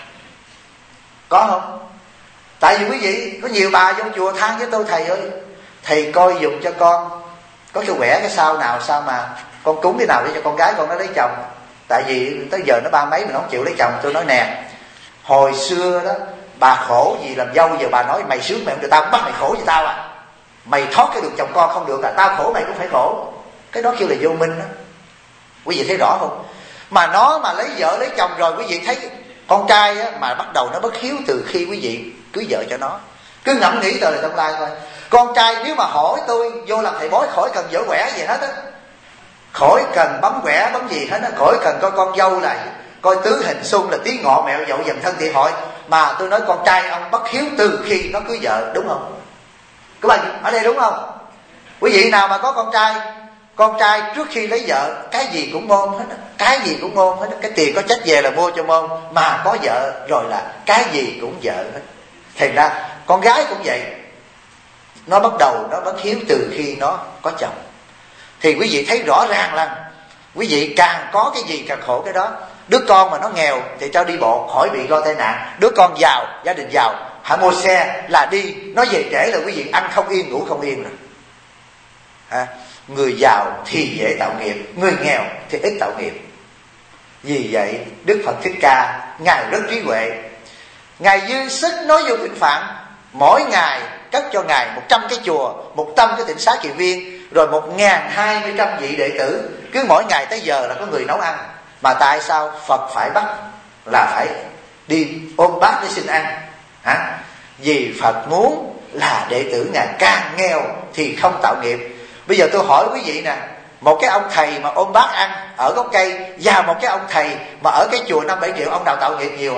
có không? Tại vì quý vị có nhiều bà vô chùa than với tôi, thầy ơi, thầy coi dùng cho con có cái quẻ cái sao nào sao mà con cúng cái nào để cho con gái con nó lấy chồng. Tại vì tới giờ nó 30 mà nó không chịu lấy chồng. Tôi nói nè, hồi xưa đó bà khổ gì làm dâu, giờ bà nói mày sướng mày không được, tao cũng bắt mày khổ với tao à. Mày thoát cái được chồng con không được à, tao khổ mày cũng phải khổ. Cái đó kêu là vô minh đó. Quý vị thấy rõ không? Mà nó mà lấy vợ lấy chồng rồi, quý vị thấy con trai á, mà bắt đầu nó bất hiếu từ khi quý vị cưới vợ cho nó. Cứ ngẫm nghĩ tới là tương lai thôi. Con trai nếu mà hỏi tôi vô làm thầy bói khỏi cần vỡ quẻ gì hết á, khỏi cần bấm quẻ bấm gì hết á, khỏi cần coi con dâu là coi tứ hình xung là tí ngọ mẹo dậu dầm thân thị hội. Mà tôi nói con trai ông bất hiếu từ khi nó cưới vợ, đúng không? Các bạn ở đây đúng không? Quý vị nào mà có con trai trước khi lấy vợ cái gì cũng môn hết, cái gì cũng môn hết, cái tiền có trách về là mua cho môn, mà có vợ rồi là cái gì cũng vợ hết. Thành ra con gái cũng vậy, nó bắt đầu nó bất hiếu từ khi nó có chồng. Thì quý vị thấy rõ ràng là quý vị càng có cái gì càng khổ cái đó. Đứa con mà nó nghèo thì cho đi bộ khỏi bị go tai nạn. Đứa con giàu, gia đình giàu, mua xe là đi, nó về trễ là quý vị ăn không yên ngủ không yên rồi. Người giàu thì dễ tạo nghiệp, người nghèo thì ít tạo nghiệp. Vì vậy Đức Phật Thích Ca Ngài rất trí huệ, Ngài dư sức nói vô Tịnh Phạn, mỗi ngày cất cho Ngài 100 cái chùa, 100 cái tịnh xá kỳ viên, rồi 1.200 vị đệ tử. Cứ mỗi ngày tới giờ là có người nấu ăn. Mà tại sao Phật phải bắt là phải đi ôm bát để xin ăn? Vì Phật muốn là đệ tử Ngài càng nghèo thì không tạo nghiệp. Bây giờ tôi hỏi quý vị nè, một cái ông thầy mà ôm bát ăn ở gốc cây và một cái ông thầy mà ở cái chùa 5-7 triệu, ông nào tạo nghiệp nhiều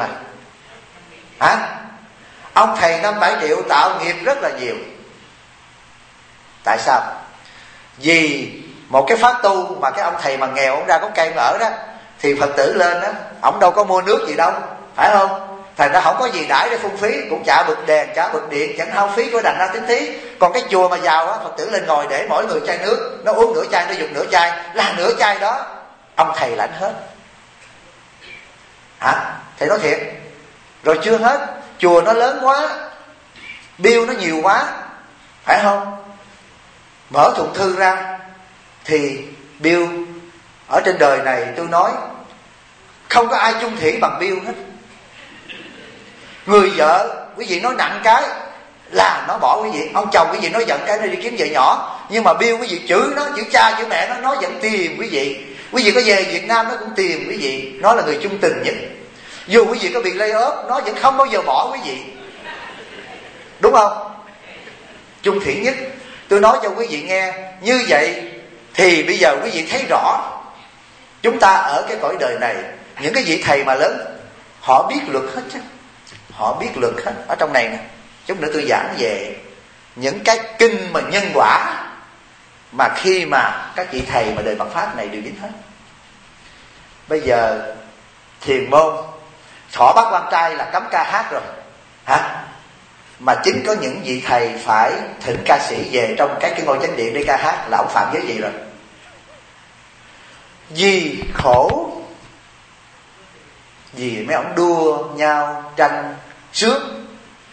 Ông thầy 5-7 triệu tạo nghiệp rất là nhiều. Tại sao? Vì một cái pháp tu mà cái ông thầy mà nghèo, ông ra gốc cây mà ở đó, thì Phật tử lên đó, ông đâu có mua nước gì đâu, phải không? Thành ra không có gì đãi để phung phí, cũng chả bực đèn, chả bực điện, chẳng hao phí của đàn ra tín thí. Còn cái chùa mà giàu á, Phật tử lên ngồi để mỗi người chai nước, nó uống nửa chai, nó dùng nửa chai, là nửa chai đó ông thầy lãnh hết. Thầy nói thiệt. Rồi chưa hết, chùa nó lớn quá, bill nó nhiều quá, phải không? Mở thùng thư ra thì bill ở trên đời này tôi nói không có ai chung thủy bằng bill hết. Người vợ quý vị nói nặng cái là nó bỏ quý vị, ông chồng quý vị nói giận cái nó đi kiếm vợ nhỏ, nhưng mà bill quý vị chửi nó, chửi cha chửi mẹ nó vẫn tìm quý vị. Quý vị có về Việt Nam nó cũng tìm quý vị, nó là người chung tình nhất. Dù quý vị có bị lay off, nó vẫn không bao giờ bỏ quý vị, đúng không? Chung thủy nhất. Tôi nói cho quý vị nghe như vậy thì bây giờ quý vị thấy rõ chúng ta ở cái cõi đời này, những cái vị thầy mà lớn họ biết luật hết chứ, họ biết luật hết. Ở trong này nè, chút nữa tôi giảng về những cái kinh mà nhân quả mà khi mà các vị thầy mà đời Phật pháp này đều biết hết. Bây giờ Thiền môn thọ bát quan trai là cấm ca hát rồi mà chính có những vị thầy phải thỉnh ca sĩ về trong cái ngôi chánh điện để ca hát là ông phạm giới gì rồi. Vì khổ, vì mấy ông đua nhau tranh sướng.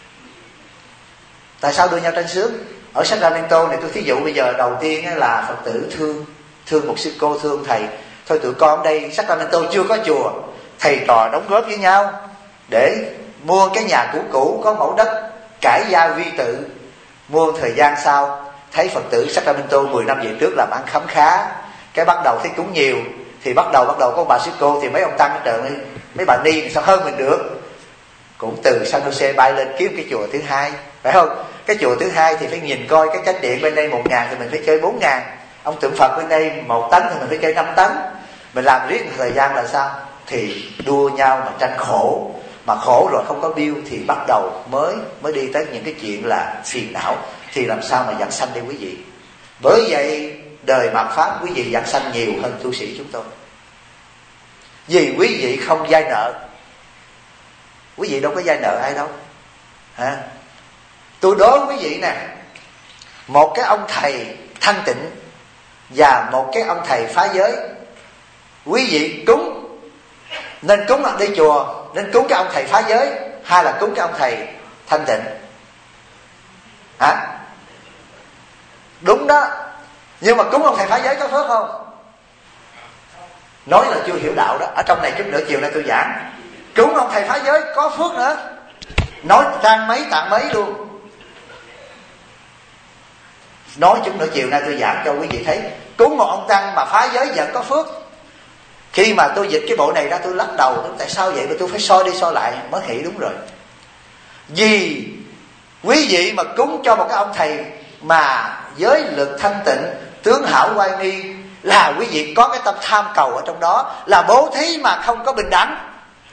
Tại sao đua nhau tranh sướng? Ở Sacramento này tôi thí dụ bây giờ đầu tiên là Phật tử thương một sư cô, thương thầy. Thôi tụi con đây Sacramento chưa có chùa, thầy trò đóng góp với nhau để mua cái nhà cũ có mẫu đất, cải gia vi tự. Mua thời gian sau thấy Phật tử Sacramento 10 năm về trước làm ăn khấm khá, cái bắt đầu thấy cúng nhiều thì bắt đầu có bà sư cô, thì mấy ông tăng trời ơi, mấy bà ni sao hơn mình được, cũng từ San Jose bay lên kiếm cái chùa thứ hai, phải không? Cái chùa thứ hai thì phải nhìn coi cái chánh điện bên đây 1.000 thì mình phải chơi 4.000, ông tượng Phật bên đây 1 tấn thì mình phải chơi 5 tấn. Mình làm riết một thời gian là sao? Thì đua nhau mà tranh khổ, mà khổ rồi không có bill thì bắt đầu mới đi tới những cái chuyện là phiền não. Thì làm sao mà giảng sanh đây quý vị? Bởi vậy đời mạt pháp quý vị giảng sanh nhiều hơn tu sĩ chúng tôi, vì quý vị không vay nợ. Quý vị đâu có vay nợ ai đâu Tôi đố quý vị nè, một cái ông thầy thanh tịnh và một cái ông thầy phá giới, quý vị cúng nên cúng ở đây chùa, nên cúng cái ông thầy phá giới hay là cúng cái ông thầy thanh tịnh? Đúng đó. Nhưng mà cúng ông thầy phá giới có phước không? Nói là chưa hiểu đạo đó. Ở trong này chút nữa chiều nay tôi giảng cúng ông thầy phá giới có phước nữa, nói trang mấy tạng mấy luôn. Nói chút nữa chiều nay tôi giảng cho quý vị thấy cúng một ông tăng mà phá giới vẫn có phước. Khi mà tôi dịch cái bộ này ra tôi lắc đầu, tại sao vậy mà tôi phải soi đi soi lại mới hiểu đúng rồi. Vì quý vị mà cúng cho một cái ông thầy mà giới lực thanh tịnh, tướng hảo oai nghi, là quý vị có cái tâm tham cầu ở trong đó, là bố thí mà không có bình đẳng.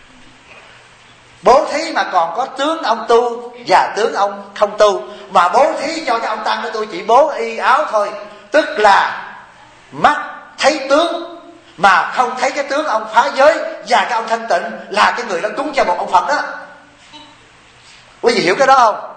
Bố thí mà còn có tướng ông tu và tướng ông không tu, mà bố thí cho cái ông tăng của tôi chỉ bố y áo thôi, tức là mắt thấy tướng mà không thấy cái tướng ông phá giới và cái ông thanh tịnh, là cái người đó cúng cho một ông Phật đó. Quý vị hiểu cái đó không?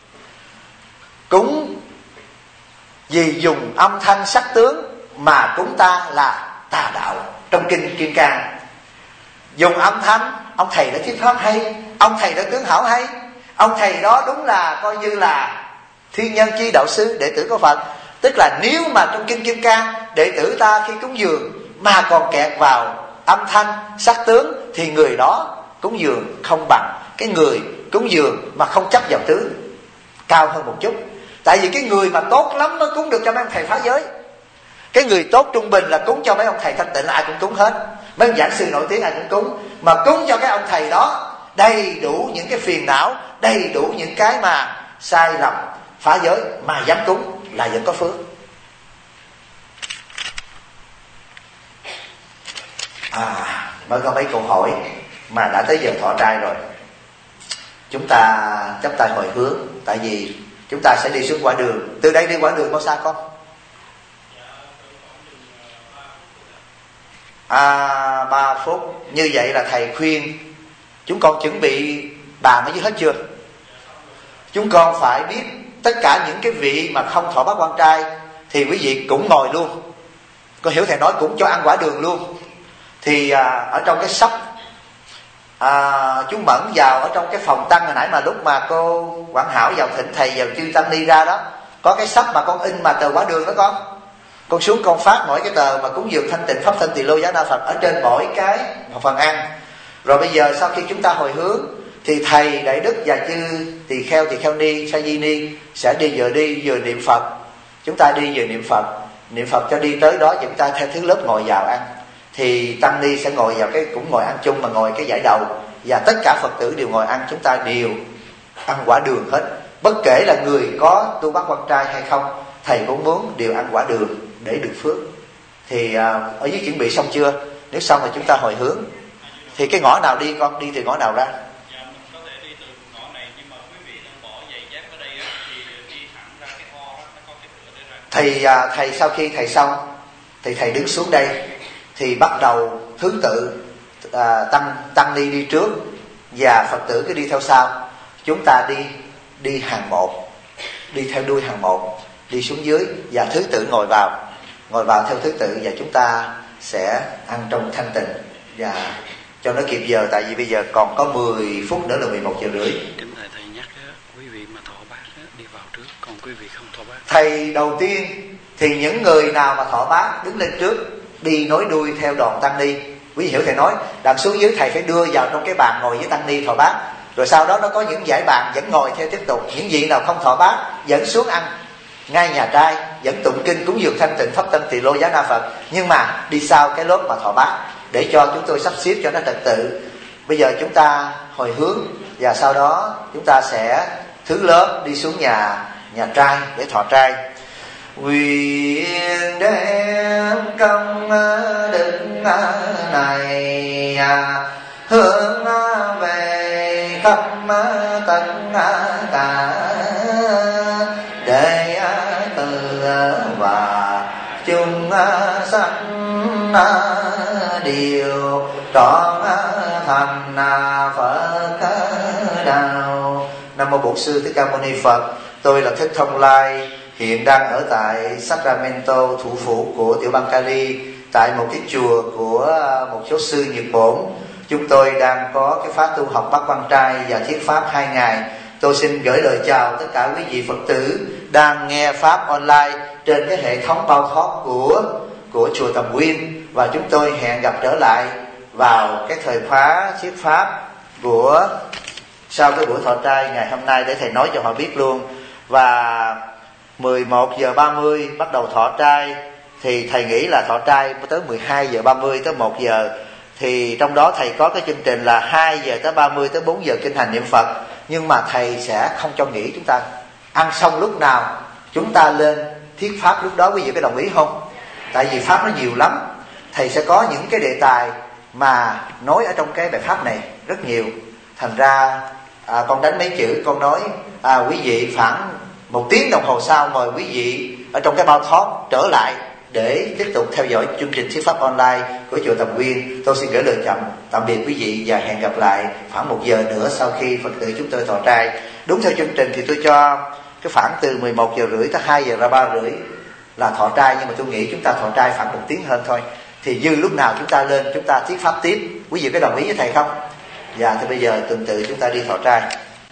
Cúng vì dùng âm thanh sắc tướng mà cúng ta là tà đạo. Trong kinh Kim Cang dùng âm thanh, ông thầy đã thuyết pháp hay, ông thầy đã tướng hảo hay, ông thầy đó đúng là coi như là thiên nhân chi đạo sư, đệ tử của Phật. Tức là nếu mà trong kinh Kim Cang đệ tử ta khi cúng dường mà còn kẹt vào âm thanh sắc tướng thì người đó cúng dường không bằng cái người cúng dường mà không chấp vào tướng, cao hơn một chút. Tại vì cái người mà tốt lắm mới cúng được cho mấy ông thầy phá giới. Cái người tốt trung bình là cúng cho mấy ông thầy thanh tịnh là ai cũng cúng hết, mấy ông giảng sư nổi tiếng ai cũng cúng. Mà cúng cho cái ông thầy đó đầy đủ những cái phiền não, đầy đủ những cái mà sai lầm phá giới mà dám cúng là vẫn có phước. Mới có mấy câu hỏi mà đã tới giờ thọ trai rồi. Chúng ta chắp tay hồi hướng, tại vì chúng ta sẽ đi xuống quả đường. Từ đây đi quả đường bao xa con? 3 phút. Như vậy là thầy khuyên chúng con chuẩn bị bàn ở dưới hết chưa? Chúng con phải biết tất cả những cái vị mà không thọ bát quan trai thì quý vị cũng ngồi luôn. Con hiểu thầy nói cũng cho ăn quả đường luôn. Thì ở trong cái sắp chú Mẫn vào ở trong cái phòng tăng hồi nãy mà lúc mà cô Quảng Hảo vào thỉnh thầy vào chư tăng ni ra đó, có cái sắp mà con in mà tờ quả đường đó con xuống con phát mỗi cái tờ mà cúng dường thanh tịnh pháp thanh tỳ lô giá na Phật ở trên mỗi cái một phần ăn. Rồi bây giờ sau khi chúng ta hồi hướng thì thầy đại đức và chư tỳ kheo ni sa di ni sẽ đi vừa niệm Phật. Chúng ta đi vừa niệm Phật cho đi tới đó chúng ta theo thứ lớp ngồi vào ăn. Thì tăng ni sẽ ngồi vào cái cũng ngồi ăn chung mà ngồi cái giải đầu, và tất cả Phật tử đều ngồi ăn, chúng ta đều ăn quả đường hết. Bất kể là người có tu bát quan trai hay không, thầy cũng muốn đều ăn quả đường để được phước. Thì ở dưới chuẩn bị xong chưa? Nếu xong thì chúng ta hồi hướng. Thì cái ngõ nào đi con? Đi từ ngõ nào ra? Dạ, mình có thể đi từ ngõ này, nhưng mà quý vị đang bỏ giày dép ở đây thì đi thẳng ra cái ho đó, nó có cái cửa để ra. Thầy sau khi thầy xong thì thầy đứng xuống đây, thì bắt đầu thứ tự tăng ni đi trước và Phật tử cứ đi theo sau. Chúng ta đi hàng một, đi theo đuôi hàng một, đi xuống dưới và thứ tự ngồi vào theo thứ tự, và chúng ta sẽ ăn trong thanh tịnh và cho nó kịp giờ. Tại vì bây giờ còn có 10 phút nữa là 11 giờ rưỡi. Kính thầy nhắc quý vị mà thọ bát đi vào trước, còn quý vị không thọ bát. Thầy đầu tiên thì những người nào mà thọ bát đứng lên trước, đi nối đuôi theo đoàn tăng ni. Quý vị hiểu thầy nói, đằng xuống dưới thầy phải đưa vào trong cái bàn ngồi với tăng ni thọ bát. Rồi sau đó nó có những dãy bàn vẫn ngồi theo tiếp tục. Những vị nào không thọ bát vẫn xuống ăn ngay nhà trai, vẫn tụng kinh cúng dường thanh tịnh pháp tân tỳ lô giá na Phật, nhưng mà đi sau cái lớp mà thọ bát để cho chúng tôi sắp xếp cho nó trật tự. Bây giờ chúng ta hồi hướng và sau đó chúng ta sẽ thứ lớp đi xuống nhà trai để thọ trai. Nguyện đem công đức này hướng về khắp tất cả để từ và chúng sanh điều trọn thành Phật đạo. Nam mô Bổn Sư Thích Ca Mâu Ni Phật. Tôi là Thích Thông Lai, hiện đang ở tại Sacramento, thủ phủ của tiểu bang Cali, tại một cái chùa của một số sư Nhật Bổn. Chúng tôi đang có cái khóa tu học bát quan trai và thuyết pháp 2 ngày. Tôi xin gửi lời chào tất cả quý vị Phật tử đang nghe pháp online trên cái hệ thống bao thoát của chùa Tầm Nguyên, và chúng tôi hẹn gặp trở lại vào cái thời khóa thuyết pháp của sau cái buổi thọ trai ngày hôm nay để thầy nói cho họ biết luôn. Và 11:30 bắt đầu thọ trai, thì thầy nghĩ là thọ trai tới 12:30 tới 1 giờ, thì trong đó thầy có cái chương trình là 2 giờ tới 30 tới 4 giờ kinh hành niệm Phật. Nhưng mà thầy sẽ không cho nghỉ, chúng ta ăn xong lúc nào chúng ta lên thuyết pháp lúc đó. Quý vị có đồng ý không? Tại vì pháp nó nhiều lắm, thầy sẽ có những cái đề tài mà nói ở trong cái bài pháp này rất nhiều. Thành ra con đánh mấy chữ, con nói quý vị khoảng 1 tiếng đồng hồ sau mời quý vị ở trong cái bao thoát trở lại để tiếp tục theo dõi chương trình thuyết pháp online của chùa Tầm Quyên. Tôi xin gửi lời chào tạm biệt quý vị và hẹn gặp lại khoảng 1 giờ nữa sau khi Phật tử chúng tôi thọ trai. Đúng theo chương trình thì tôi cho cái khoảng từ 11 giờ rưỡi tới 2 giờ ra 3 rưỡi là thọ trai, nhưng mà tôi nghĩ chúng ta thọ trai khoảng 1 tiếng hơn thôi. Thì dư lúc nào chúng ta lên chúng ta thuyết pháp tiếp. Quý vị có đồng ý với thầy không? Dạ, thì bây giờ tuần tự chúng ta đi thọ trai.